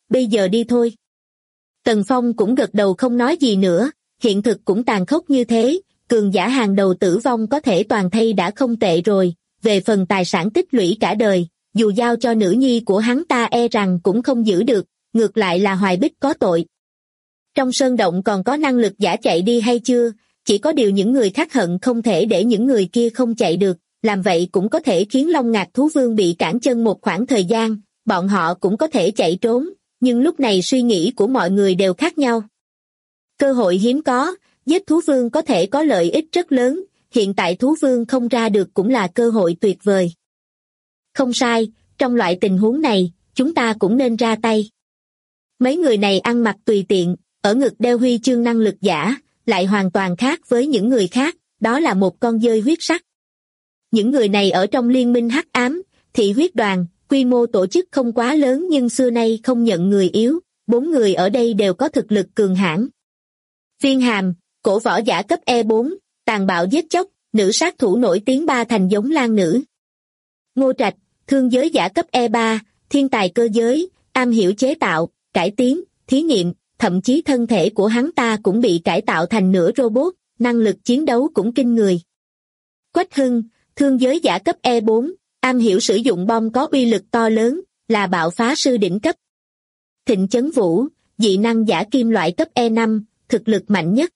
bây giờ đi thôi. Tần Phong cũng gật đầu không nói gì nữa, hiện thực cũng tàn khốc như thế, cường giả hàng đầu tử vong có thể toàn thây đã không tệ rồi, về phần tài sản tích lũy cả đời, dù giao cho nữ nhi của hắn ta e rằng cũng không giữ được, ngược lại là Hoài Bích có tội. Trong sơn động còn có năng lực giả chạy đi hay chưa, chỉ có điều những người khác hận không thể để những người kia không chạy được, làm vậy cũng có thể khiến Long Ngạc Thú Vương bị cản chân một khoảng thời gian, bọn họ cũng có thể chạy trốn, nhưng lúc này suy nghĩ của mọi người đều khác nhau. Cơ hội hiếm có, giết thú vương có thể có lợi ích rất lớn, hiện tại thú vương không ra được cũng là cơ hội tuyệt vời. Không sai, trong loại tình huống này, chúng ta cũng nên ra tay. Mấy người này ăn mặc tùy tiện, ở ngực đeo huy chương năng lực giả, lại hoàn toàn khác với những người khác, đó là một con dơi huyết sắc. Những người này ở trong liên minh hắc ám, thị huyết đoàn, quy mô tổ chức không quá lớn nhưng xưa nay không nhận người yếu, 4 người ở đây đều có thực lực cường hãn. Viên Hàm, cổ võ giả cấp E4, tàn bạo giết chóc, nữ sát thủ nổi tiếng 3 thành giống lang nữ. Ngô Trạch, thương giới giả cấp E3, thiên tài cơ giới, am hiểu chế tạo, cải tiến, thí nghiệm, thậm chí thân thể của hắn ta cũng bị cải tạo thành nửa robot, năng lực chiến đấu cũng kinh người. Quách Hưng, thương giới giả cấp E4, am hiểu sử dụng bom có uy lực to lớn, là bạo phá sư đỉnh cấp. Thịnh Chấn Vũ, dị năng giả kim loại cấp E5, thực lực mạnh nhất.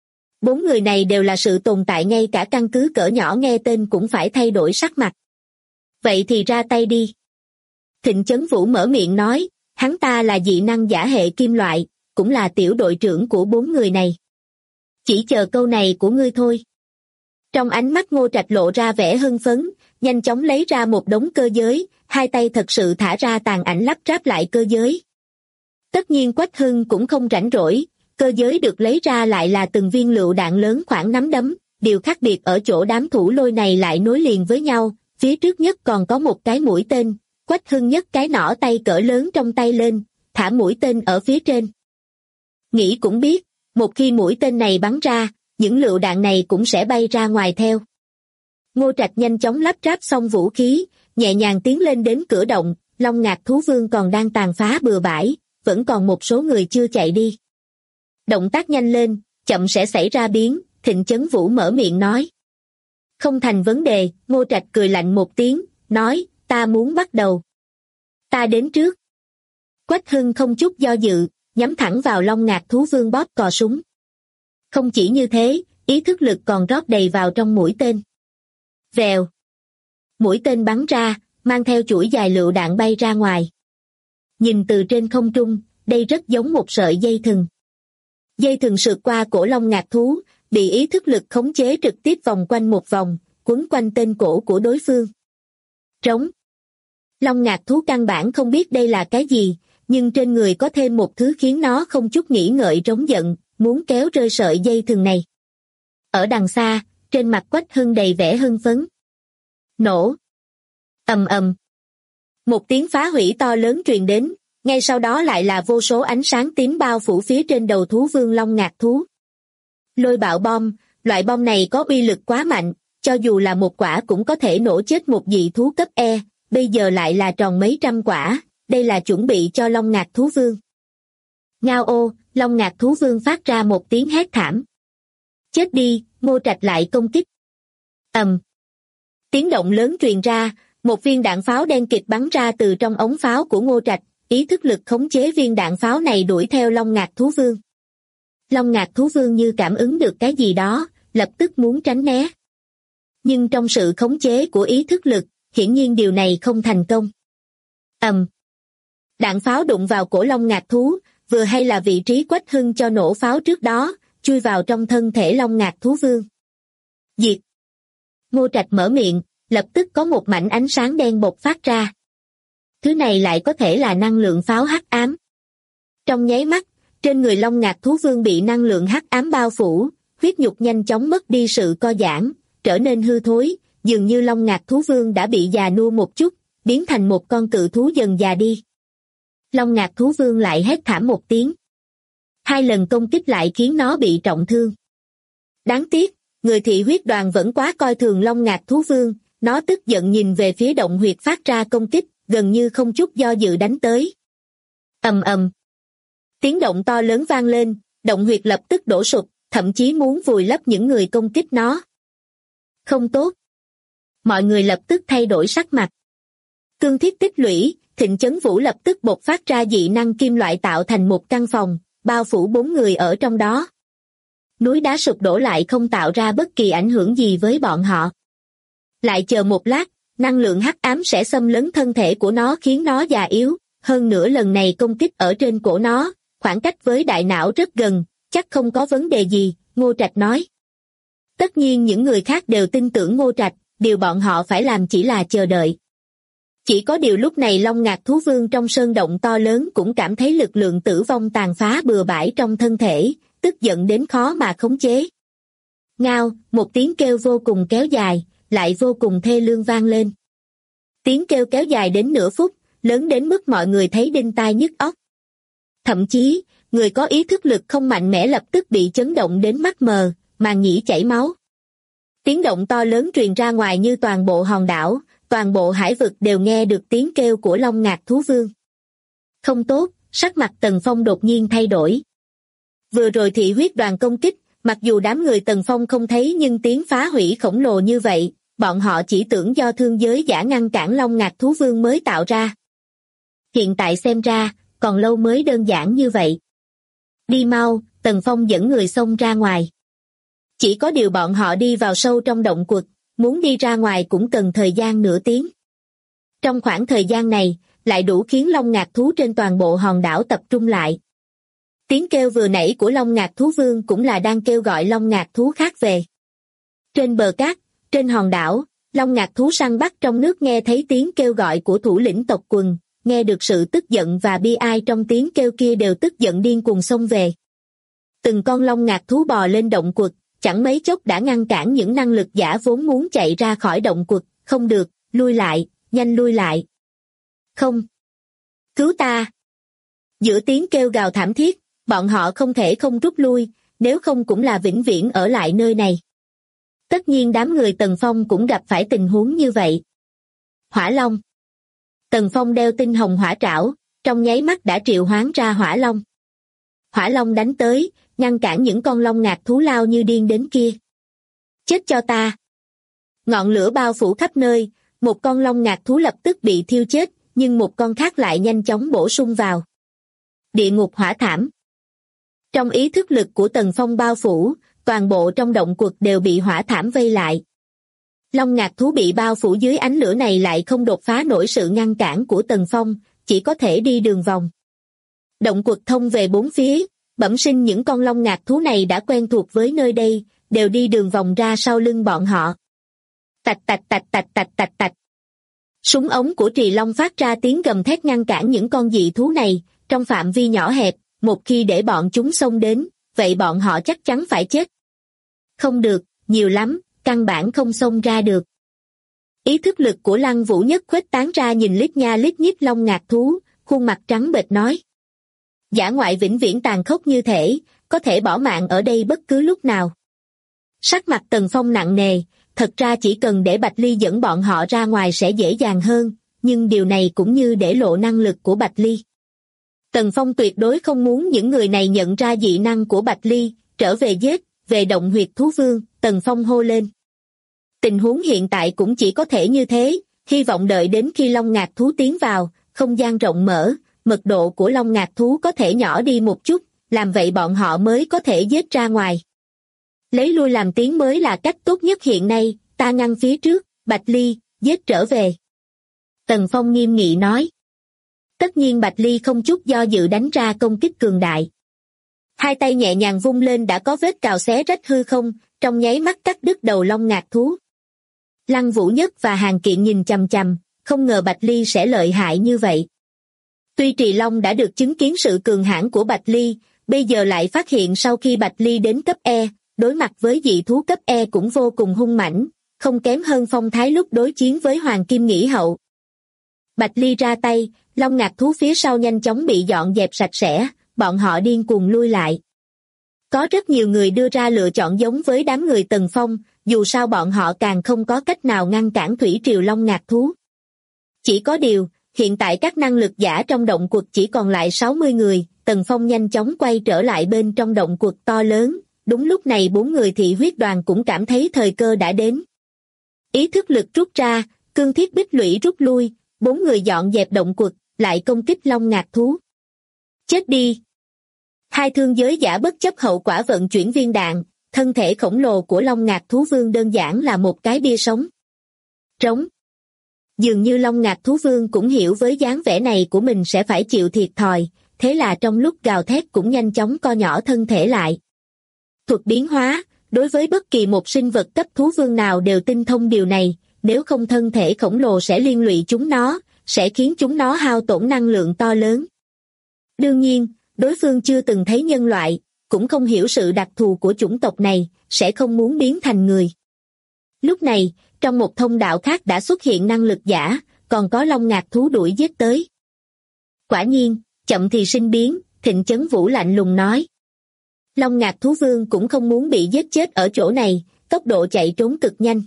4 người này đều là sự tồn tại ngay cả căn cứ cỡ nhỏ nghe tên cũng phải thay đổi sắc mặt. Vậy thì ra tay đi. Thịnh Chấn Vũ mở miệng nói, hắn ta là dị năng giả hệ kim loại, cũng là tiểu đội trưởng của 4 người này. Chỉ chờ câu này của ngươi thôi. Trong ánh mắt Ngô Trạch lộ ra vẻ hưng phấn, nhanh chóng lấy ra một đống cơ giới, hai tay thật sự thả ra tàn ảnh lắp ráp lại cơ giới. Tất nhiên Quách Hưng cũng không rảnh rỗi, cơ giới được lấy ra lại là từng viên lựu đạn lớn khoảng nắm đấm, điều khác biệt ở chỗ đám thủ lôi này lại nối liền với nhau, phía trước nhất còn có một cái mũi tên, Quách Hưng nhấc cái nỏ tay cỡ lớn trong tay lên, thả mũi tên ở phía trên. Nghĩ cũng biết, một khi mũi tên này bắn ra, những lựu đạn này cũng sẽ bay ra ngoài theo. Ngô Trạch nhanh chóng lắp ráp xong vũ khí, nhẹ nhàng tiến lên đến cửa động, Long Ngạc Thú Vương còn đang tàn phá bừa bãi, vẫn còn một số người chưa chạy đi. Động tác nhanh lên, chậm sẽ xảy ra biến, Thịnh Chấn Vũ mở miệng nói. Không thành vấn đề, Ngô Trạch cười lạnh một tiếng, nói, ta muốn bắt đầu. Ta đến trước. Quách Hưng không chút do dự, nhắm thẳng vào Long Ngạc Thú Vương bóp cò súng. Không chỉ như thế, ý thức lực còn rót đầy vào trong mũi tên. Vèo. Mũi tên bắn ra, mang theo chuỗi dài lựu đạn bay ra ngoài. Nhìn từ trên không trung, đây rất giống một sợi dây thừng. Dây thừng sượt qua cổ Long Ngạc Thú, bị ý thức lực khống chế trực tiếp vòng quanh một vòng, quấn quanh tên cổ của đối phương. Trống. Long Ngạc Thú căn bản không biết đây là cái gì, nhưng trên người có thêm một thứ khiến nó không chút nghĩ ngợi trống giận, muốn kéo rơi sợi dây thừng này. Ở đằng xa, trên mặt Quách Hưng đầy vẻ hưng phấn. Nổ. Ầm ầm. Một tiếng phá hủy to lớn truyền đến, ngay sau đó lại là vô số ánh sáng tím bao phủ phía trên đầu thú vương Long Ngạc Thú. Lôi bạo bom, loại bom này có uy lực quá mạnh, cho dù là một quả cũng có thể nổ chết một dị thú cấp E, bây giờ lại là tròn mấy trăm quả, đây là chuẩn bị cho Long Ngạc Thú Vương. Ngao ô, Long Ngạc Thú Vương phát ra một tiếng hét thảm. Chết đi, Ngô Trạch lại công kích. Tiếng động lớn truyền ra, một viên đạn pháo đen kịt bắn ra từ trong ống pháo của Ngô Trạch, ý thức lực khống chế viên đạn pháo này đuổi theo Long Ngạc Thú Vương. Long Ngạc Thú Vương như cảm ứng được cái gì đó, lập tức muốn tránh né. Nhưng trong sự khống chế của ý thức lực, hiển nhiên điều này không thành công. Đạn pháo đụng vào cổ Long Ngạc Thú, vừa hay là vị trí Quách Hưng cho nổ pháo trước đó, chui vào trong thân thể Long Ngạc Thú Vương. Diệt. Ngô Trạch mở miệng, lập tức có một mảnh ánh sáng đen bộc phát ra. Thứ này lại có thể là năng lượng pháo hắc ám. Trong nháy mắt, trên người Long Ngạc Thú Vương bị năng lượng hắc ám bao phủ, huyết nhục nhanh chóng mất đi sự co giãn, trở nên hư thối, dường như Long Ngạc Thú Vương đã bị già nua một chút, biến thành một con cự thú dần già đi. Long Ngạc Thú Vương lại hét thảm một tiếng. 2 lần công kích lại khiến nó bị trọng thương. Đáng tiếc, người thị huyết đoàn vẫn quá coi thường Long Ngạc Thú Vương, nó tức giận nhìn về phía động huyệt phát ra công kích, gần như không chút do dự đánh tới. Ầm ầm. Tiếng động to lớn vang lên, động huyệt lập tức đổ sụp, thậm chí muốn vùi lấp những người công kích nó. Không tốt. Mọi người lập tức thay đổi sắc mặt. Cương thiết tích lũy, Thịnh Chấn Vũ lập tức bộc phát ra dị năng kim loại tạo thành một căn phòng, bao phủ 4 người ở trong đó. Núi đá sụp đổ lại không tạo ra bất kỳ ảnh hưởng gì với bọn họ. Lại chờ một lát, năng lượng hắc ám sẽ xâm lấn thân thể của nó khiến nó già yếu, hơn nữa lần này công kích ở trên cổ nó, khoảng cách với đại não rất gần, chắc không có vấn đề gì, Ngô Trạch nói. Tất nhiên những người khác đều tin tưởng Ngô Trạch, điều bọn họ phải làm chỉ là chờ đợi. Chỉ có điều lúc này Long Ngạc Thú Vương trong sơn động to lớn cũng cảm thấy lực lượng tử vong tàn phá bừa bãi trong thân thể, tức giận đến khó mà khống chế. Ngao, một tiếng kêu vô cùng kéo dài, lại vô cùng thê lương vang lên. Tiếng kêu kéo dài đến nửa phút, lớn đến mức mọi người thấy đinh tai nhức óc. Thậm chí, người có ý thức lực không mạnh mẽ lập tức bị chấn động đến mắt mờ, màng nhĩ chảy máu. Tiếng động to lớn truyền ra ngoài như toàn bộ hòn đảo, toàn bộ hải vực đều nghe được tiếng kêu của Long Ngạc Thú Vương. Không tốt, sắc mặt Tần Phong đột nhiên thay đổi. Vừa rồi thị huyết đoàn công kích, mặc dù đám người Tần Phong không thấy nhưng tiếng phá hủy khổng lồ như vậy, bọn họ chỉ tưởng do thương giới giả ngăn cản Long Ngạc Thú Vương mới tạo ra. Hiện tại xem ra, còn lâu mới đơn giản như vậy. Đi mau, Tần Phong dẫn người xông ra ngoài. Chỉ có điều bọn họ đi vào sâu trong động quật, muốn đi ra ngoài cũng cần thời gian nửa tiếng. Trong khoảng thời gian này, lại đủ khiến Long Ngạc Thú trên toàn bộ hòn đảo tập trung lại. Tiếng kêu vừa nãy của Long Ngạc Thú Vương cũng là đang kêu gọi Long Ngạc Thú khác về. Trên bờ cát, trên hòn đảo, Long Ngạc Thú săn bắt trong nước nghe thấy tiếng kêu gọi của thủ lĩnh tộc quần, nghe được sự tức giận và bi ai trong tiếng kêu kia đều tức giận điên cuồng xông về. Từng con Long Ngạc Thú bò lên động quật, chẳng mấy chốc đã ngăn cản những năng lực giả vốn muốn chạy ra khỏi động quật, không được, lui lại, nhanh lui lại. Không. Cứu ta. Giữa tiếng kêu gào thảm thiết, bọn họ không thể không rút lui, nếu không cũng là vĩnh viễn ở lại nơi này. Tất nhiên đám người Tần Phong cũng gặp phải tình huống như vậy. Hỏa Long. Tần Phong đeo tinh hồng hỏa trảo, trong nháy mắt đã triệu hoán ra Hỏa Long. Hỏa Long đánh tới, ngăn cản những con Long Ngạc Thú lao như điên đến kia. Chết cho ta. Ngọn lửa bao phủ khắp nơi, một con Long Ngạc Thú lập tức bị thiêu chết, nhưng một con khác lại nhanh chóng bổ sung vào. Địa ngục hỏa thảm. Trong ý thức lực của Tần Phong bao phủ, toàn bộ trong động quật đều bị hỏa thảm vây lại. Long Ngạc Thú bị bao phủ dưới ánh lửa này lại không đột phá nổi sự ngăn cản của Tần Phong, chỉ có thể đi đường vòng. Động quật thông về bốn phía, bẩm sinh những con Long Ngạc Thú này đã quen thuộc với nơi đây, đều đi đường vòng ra sau lưng bọn họ. Tạch tạch tạch tạch tạch tạch tạch. Súng ống của Trì Long phát ra tiếng gầm thét ngăn cản những con dị thú này, trong phạm vi nhỏ hẹp, một khi để bọn chúng xông đến, vậy bọn họ chắc chắn phải chết. Không được, nhiều lắm, căn bản không xông ra được. Ý thức lực của Lăng Vũ Nhất khuếch tán ra nhìn lít nha lít nhít Long Ngạc Thú, khuôn mặt trắng bệch nói. Dã ngoại vĩnh viễn tàn khốc như thể, có thể bỏ mạng ở đây bất cứ lúc nào. Sắc mặt Tần Phong nặng nề, thật ra chỉ cần để Bạch Ly dẫn bọn họ ra ngoài sẽ dễ dàng hơn, nhưng điều này cũng như để lộ năng lực của Bạch Ly. Tần Phong tuyệt đối không muốn những người này nhận ra dị năng của Bạch Ly, trở về giết, về động huyệt thú vương, Tần Phong hô lên. Tình huống hiện tại cũng chỉ có thể như thế, hy vọng đợi đến khi Long Ngạc Thú tiến vào, không gian rộng mở, mật độ của Long Ngạc Thú có thể nhỏ đi một chút, làm vậy bọn họ mới có thể giết ra ngoài. Lấy lui làm tiến mới là cách tốt nhất hiện nay, ta ngăn phía trước, Bạch Ly, giết trở về. Tần Phong nghiêm nghị nói. Tất nhiên Bạch Ly không chút do dự đánh ra công kích cường đại. Hai tay nhẹ nhàng vung lên đã có vết cào xé rách hư không, trong nháy mắt cắt đứt đầu Long Ngạc Thú. Lăng Vũ Nhất và Hàn Kiện nhìn chằm chằm, không ngờ Bạch Ly sẽ lợi hại như vậy. Tuy Trì Long đã được chứng kiến sự cường hãn của Bạch Ly, bây giờ lại phát hiện sau khi Bạch Ly đến cấp E, đối mặt với dị thú cấp E cũng vô cùng hung mãnh, không kém hơn phong thái lúc đối chiến với Hoàng Kim Nghĩ Hậu. Bạch Ly ra tay, Long Ngạc Thú phía sau nhanh chóng bị dọn dẹp sạch sẽ, bọn họ điên cuồng lui lại. Có rất nhiều người đưa ra lựa chọn giống với đám người Tần Phong, dù sao bọn họ càng không có cách nào ngăn cản thủy triều Long Ngạc Thú. Chỉ có điều, hiện tại các năng lực giả trong động quật chỉ còn lại 60 người, Tần Phong nhanh chóng quay trở lại bên trong động quật to lớn. Đúng lúc này 4 người thị huyết đoàn cũng cảm thấy thời cơ đã đến. Ý thức lực rút ra, cương thiết bích lũy rút lui, 4 người dọn dẹp động quật, lại công kích long ngạc thú. Chết đi! Hai thương giới giả bất chấp hậu quả vận chuyển viên đạn, thân thể khổng lồ của long ngạc thú vương đơn giản là một cái bia sống. Trống! Dường như long ngạc thú vương cũng hiểu với dáng vẻ này của mình sẽ phải chịu thiệt thòi, thế là trong lúc gào thét cũng nhanh chóng co nhỏ thân thể lại. Thuật biến hóa, đối với bất kỳ một sinh vật cấp thú vương nào đều tinh thông điều này, nếu không thân thể khổng lồ sẽ liên lụy chúng nó, sẽ khiến chúng nó hao tổn năng lượng to lớn. Đương nhiên, đối phương chưa từng thấy nhân loại, cũng không hiểu sự đặc thù của chủng tộc này, sẽ không muốn biến thành người. Lúc này, trong một thông đạo khác đã xuất hiện năng lực giả, còn có long ngạc thú đuổi giết tới. Quả nhiên, chậm thì sinh biến, Thịnh Chấn Vũ lạnh lùng nói. Long ngạc thú vương cũng không muốn bị giết chết ở chỗ này, tốc độ chạy trốn cực nhanh.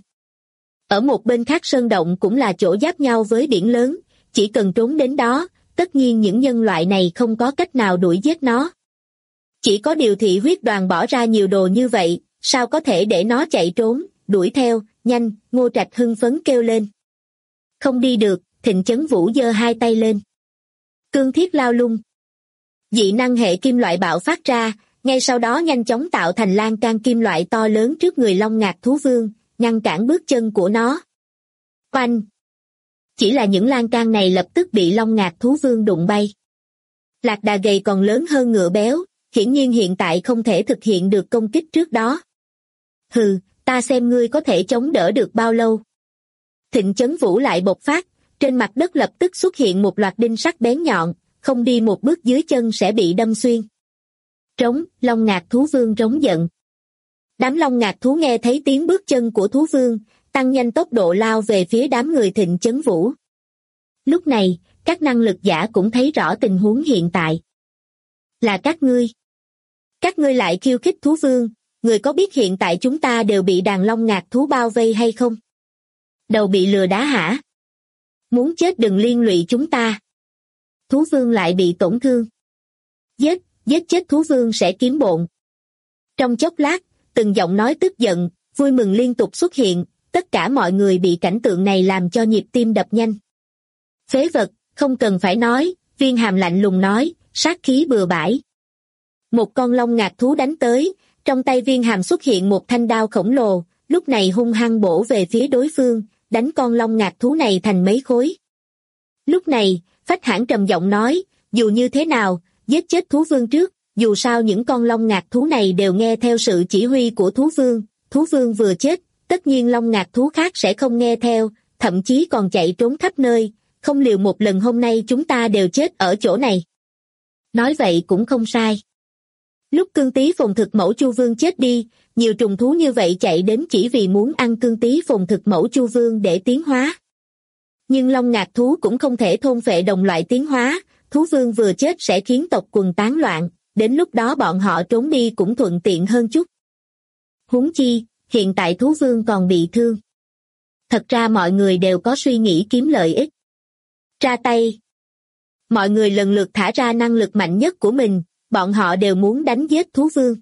Ở một bên khác sơn động cũng là chỗ giáp nhau với biển lớn, chỉ cần trốn đến đó, tất nhiên những nhân loại này không có cách nào đuổi giết nó. Chỉ có điều thị huyết đoàn bỏ ra nhiều đồ như vậy, sao có thể để nó chạy trốn, đuổi theo, nhanh, Ngô Trạch hưng phấn kêu lên. Không đi được, Thịnh Chấn Vũ giơ hai tay lên. Cương thiết lao lung. Dị năng hệ kim loại bạo phát ra, ngay sau đó nhanh chóng tạo thành lan can kim loại to lớn trước người long ngạc thú vương, ngăn cản bước chân của nó. Oanh! Chỉ là những lan can này lập tức bị long ngạc thú vương đụng bay. Lạc đà gầy còn lớn hơn ngựa béo, hiển nhiên hiện tại không thể thực hiện được công kích trước đó. Hừ, ta xem ngươi có thể chống đỡ được bao lâu. Thịnh Chấn Vũ lại bộc phát, trên mặt đất lập tức xuất hiện một loạt đinh sắt bén nhọn, không đi một bước dưới chân sẽ bị đâm xuyên. Trống, long ngạc thú vương trống giận. Đám long ngạc thú nghe thấy tiếng bước chân của thú vương, tăng nhanh tốc độ lao về phía đám người Thịnh Chấn Vũ. Lúc này, các năng lực giả cũng thấy rõ tình huống hiện tại. Là các ngươi. Các ngươi lại khiêu khích thú vương, người có biết hiện tại chúng ta đều bị đàn long ngạc thú bao vây hay không? Đầu bị lừa đá hả? Muốn chết đừng liên lụy chúng ta. Thú vương lại bị tổn thương. Giết chết thú vương sẽ kiếm bộn. Trong chốc lát, từng giọng nói tức giận, vui mừng liên tục xuất hiện, tất cả mọi người bị cảnh tượng này làm cho nhịp tim đập nhanh. Phế vật, không cần phải nói, Viên Hàm lạnh lùng nói, sát khí bừa bãi. Một con long ngạc thú đánh tới, trong tay Viên Hàm xuất hiện một thanh đao khổng lồ, lúc này hung hăng bổ về phía đối phương, đánh con long ngạc thú này thành mấy khối. Lúc này, Phách Hãn trầm giọng nói, dù như thế nào, giết chết thú vương trước, dù sao những con long ngạc thú này đều nghe theo sự chỉ huy của thú vương vừa chết, tất nhiên long ngạc thú khác sẽ không nghe theo, thậm chí còn chạy trốn khắp nơi, không liều một lần hôm nay chúng ta đều chết ở chỗ này. Nói vậy cũng không sai. Lúc cương tý phồn thực mẫu Chu Vương chết đi, nhiều trùng thú như vậy chạy đến chỉ vì muốn ăn cương tý phồn thực mẫu Chu Vương để tiến hóa. Nhưng long ngạc thú cũng không thể thôn phệ đồng loại tiến hóa, thú vương vừa chết sẽ khiến tộc quần tán loạn, đến lúc đó bọn họ trốn đi cũng thuận tiện hơn chút. Huống chi, hiện tại thú vương còn bị thương. Thật ra mọi người đều có suy nghĩ kiếm lợi ích. Ra tay. Mọi người lần lượt thả ra năng lực mạnh nhất của mình, bọn họ đều muốn đánh giết thú vương.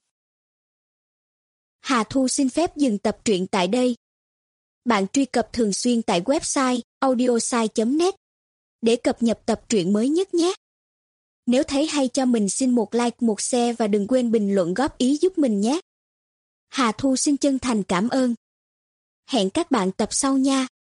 Hà Thu xin phép dừng tập truyện tại đây. Bạn truy cập thường xuyên tại website audiosai.net để cập nhật tập truyện mới nhất nhé. Nếu thấy hay cho mình xin một like, một share và đừng quên bình luận góp ý giúp mình nhé. Hà Thu xin chân thành cảm ơn. Hẹn các bạn tập sau nha.